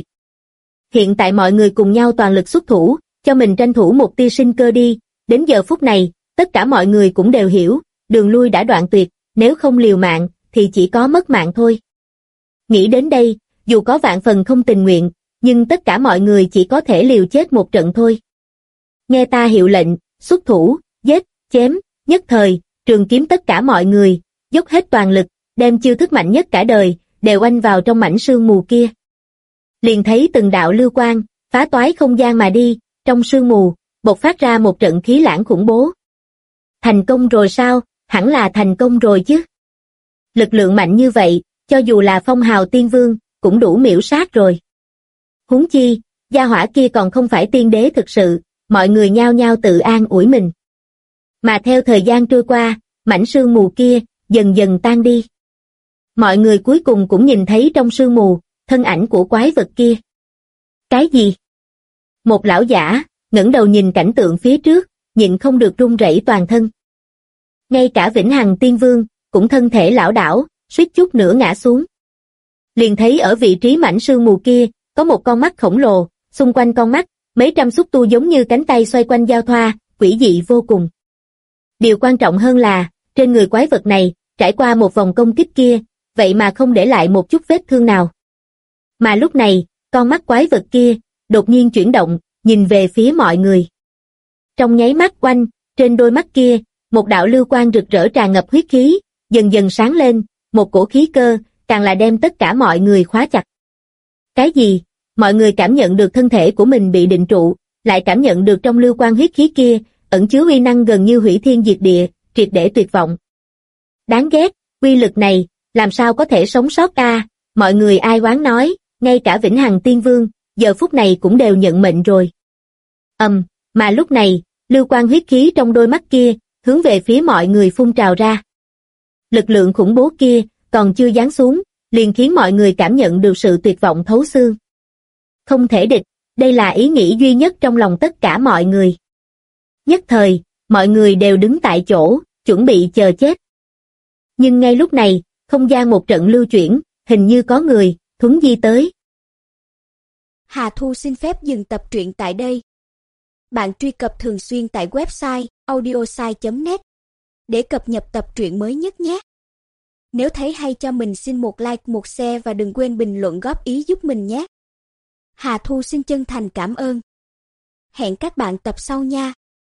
Hiện tại mọi người cùng nhau toàn lực xuất thủ, cho mình tranh thủ một tia sinh cơ đi, đến giờ phút này, tất cả mọi người cũng đều hiểu, đường lui đã đoạn tuyệt, nếu không liều mạng, thì chỉ có mất mạng thôi. Nghĩ đến đây, dù có vạn phần không tình nguyện, nhưng tất cả mọi người chỉ có thể liều chết một trận thôi. Nghe ta hiệu lệnh, xuất thủ, giết, chém, nhất thời, trường kiếm tất cả mọi người, dốc hết toàn lực, đem chiêu thức mạnh nhất cả đời, đều oanh vào trong mảnh sương mù kia. Liền thấy từng đạo lưu quang, phá toái không gian mà đi, trong sương mù, bộc phát ra một trận khí lãng khủng bố. Thành công rồi sao? Hẳn là thành công rồi chứ. Lực lượng mạnh như vậy, cho dù là Phong Hào Tiên Vương, cũng đủ miễu sát rồi. Huống chi, gia hỏa kia còn không phải tiên đế thực sự, mọi người nhao nhao tự an ủi mình. Mà theo thời gian trôi qua, mảnh sương mù kia, dần dần tan đi. Mọi người cuối cùng cũng nhìn thấy trong sương mù, thân ảnh của quái vật kia. Cái gì? Một lão giả, ngẩng đầu nhìn cảnh tượng phía trước, nhịn không được run rẩy toàn thân. Ngay cả Vĩnh Hằng Tiên Vương, cũng thân thể lảo đảo, suýt chút nữa ngã xuống. Liền thấy ở vị trí mảnh sương mù kia, có một con mắt khổng lồ, xung quanh con mắt, mấy trăm xúc tu giống như cánh tay xoay quanh giao thoa, quỷ dị vô cùng. Điều quan trọng hơn là, trên người quái vật này, trải qua một vòng công kích kia, vậy mà không để lại một chút vết thương nào. Mà lúc này, con mắt quái vật kia, đột nhiên chuyển động, nhìn về phía mọi người. Trong nháy mắt quanh, trên đôi mắt kia, một đạo lưu quang rực rỡ tràn ngập huyết khí, dần dần sáng lên, một cổ khí cơ, càng là đem tất cả mọi người khóa chặt. Cái gì? Mọi người cảm nhận được thân thể của mình bị định trụ, lại cảm nhận được trong lưu quang huyết khí kia, ẩn chứa uy năng gần như hủy thiên diệt địa, triệt để tuyệt vọng. Đáng ghét, uy lực này, làm sao có thể sống sót a? Mọi người ai oán nói, ngay cả Vĩnh Hằng Tiên Vương, giờ phút này cũng đều nhận mệnh rồi. Mà lúc này, lưu quang huyết khí trong đôi mắt kia, hướng về phía mọi người phun trào ra. Lực lượng khủng bố kia, còn chưa giáng xuống, liền khiến mọi người cảm nhận được sự tuyệt vọng thấu xương. Không thể địch, đây là ý nghĩ duy nhất trong lòng tất cả mọi người. Nhất thời, mọi người đều đứng tại chỗ, chuẩn bị chờ chết. Nhưng ngay lúc này, không gian một trận lưu chuyển, hình như có người, thuấn di tới.
Hà Thu xin phép dừng tập truyện tại đây. Bạn truy cập thường xuyên tại website audiosai.net để cập nhật tập truyện mới nhất nhé. Nếu thấy hay cho mình xin một like, một share và đừng quên bình luận góp ý giúp mình nhé. Hà Thu xin chân thành cảm ơn. Hẹn các bạn tập sau nha.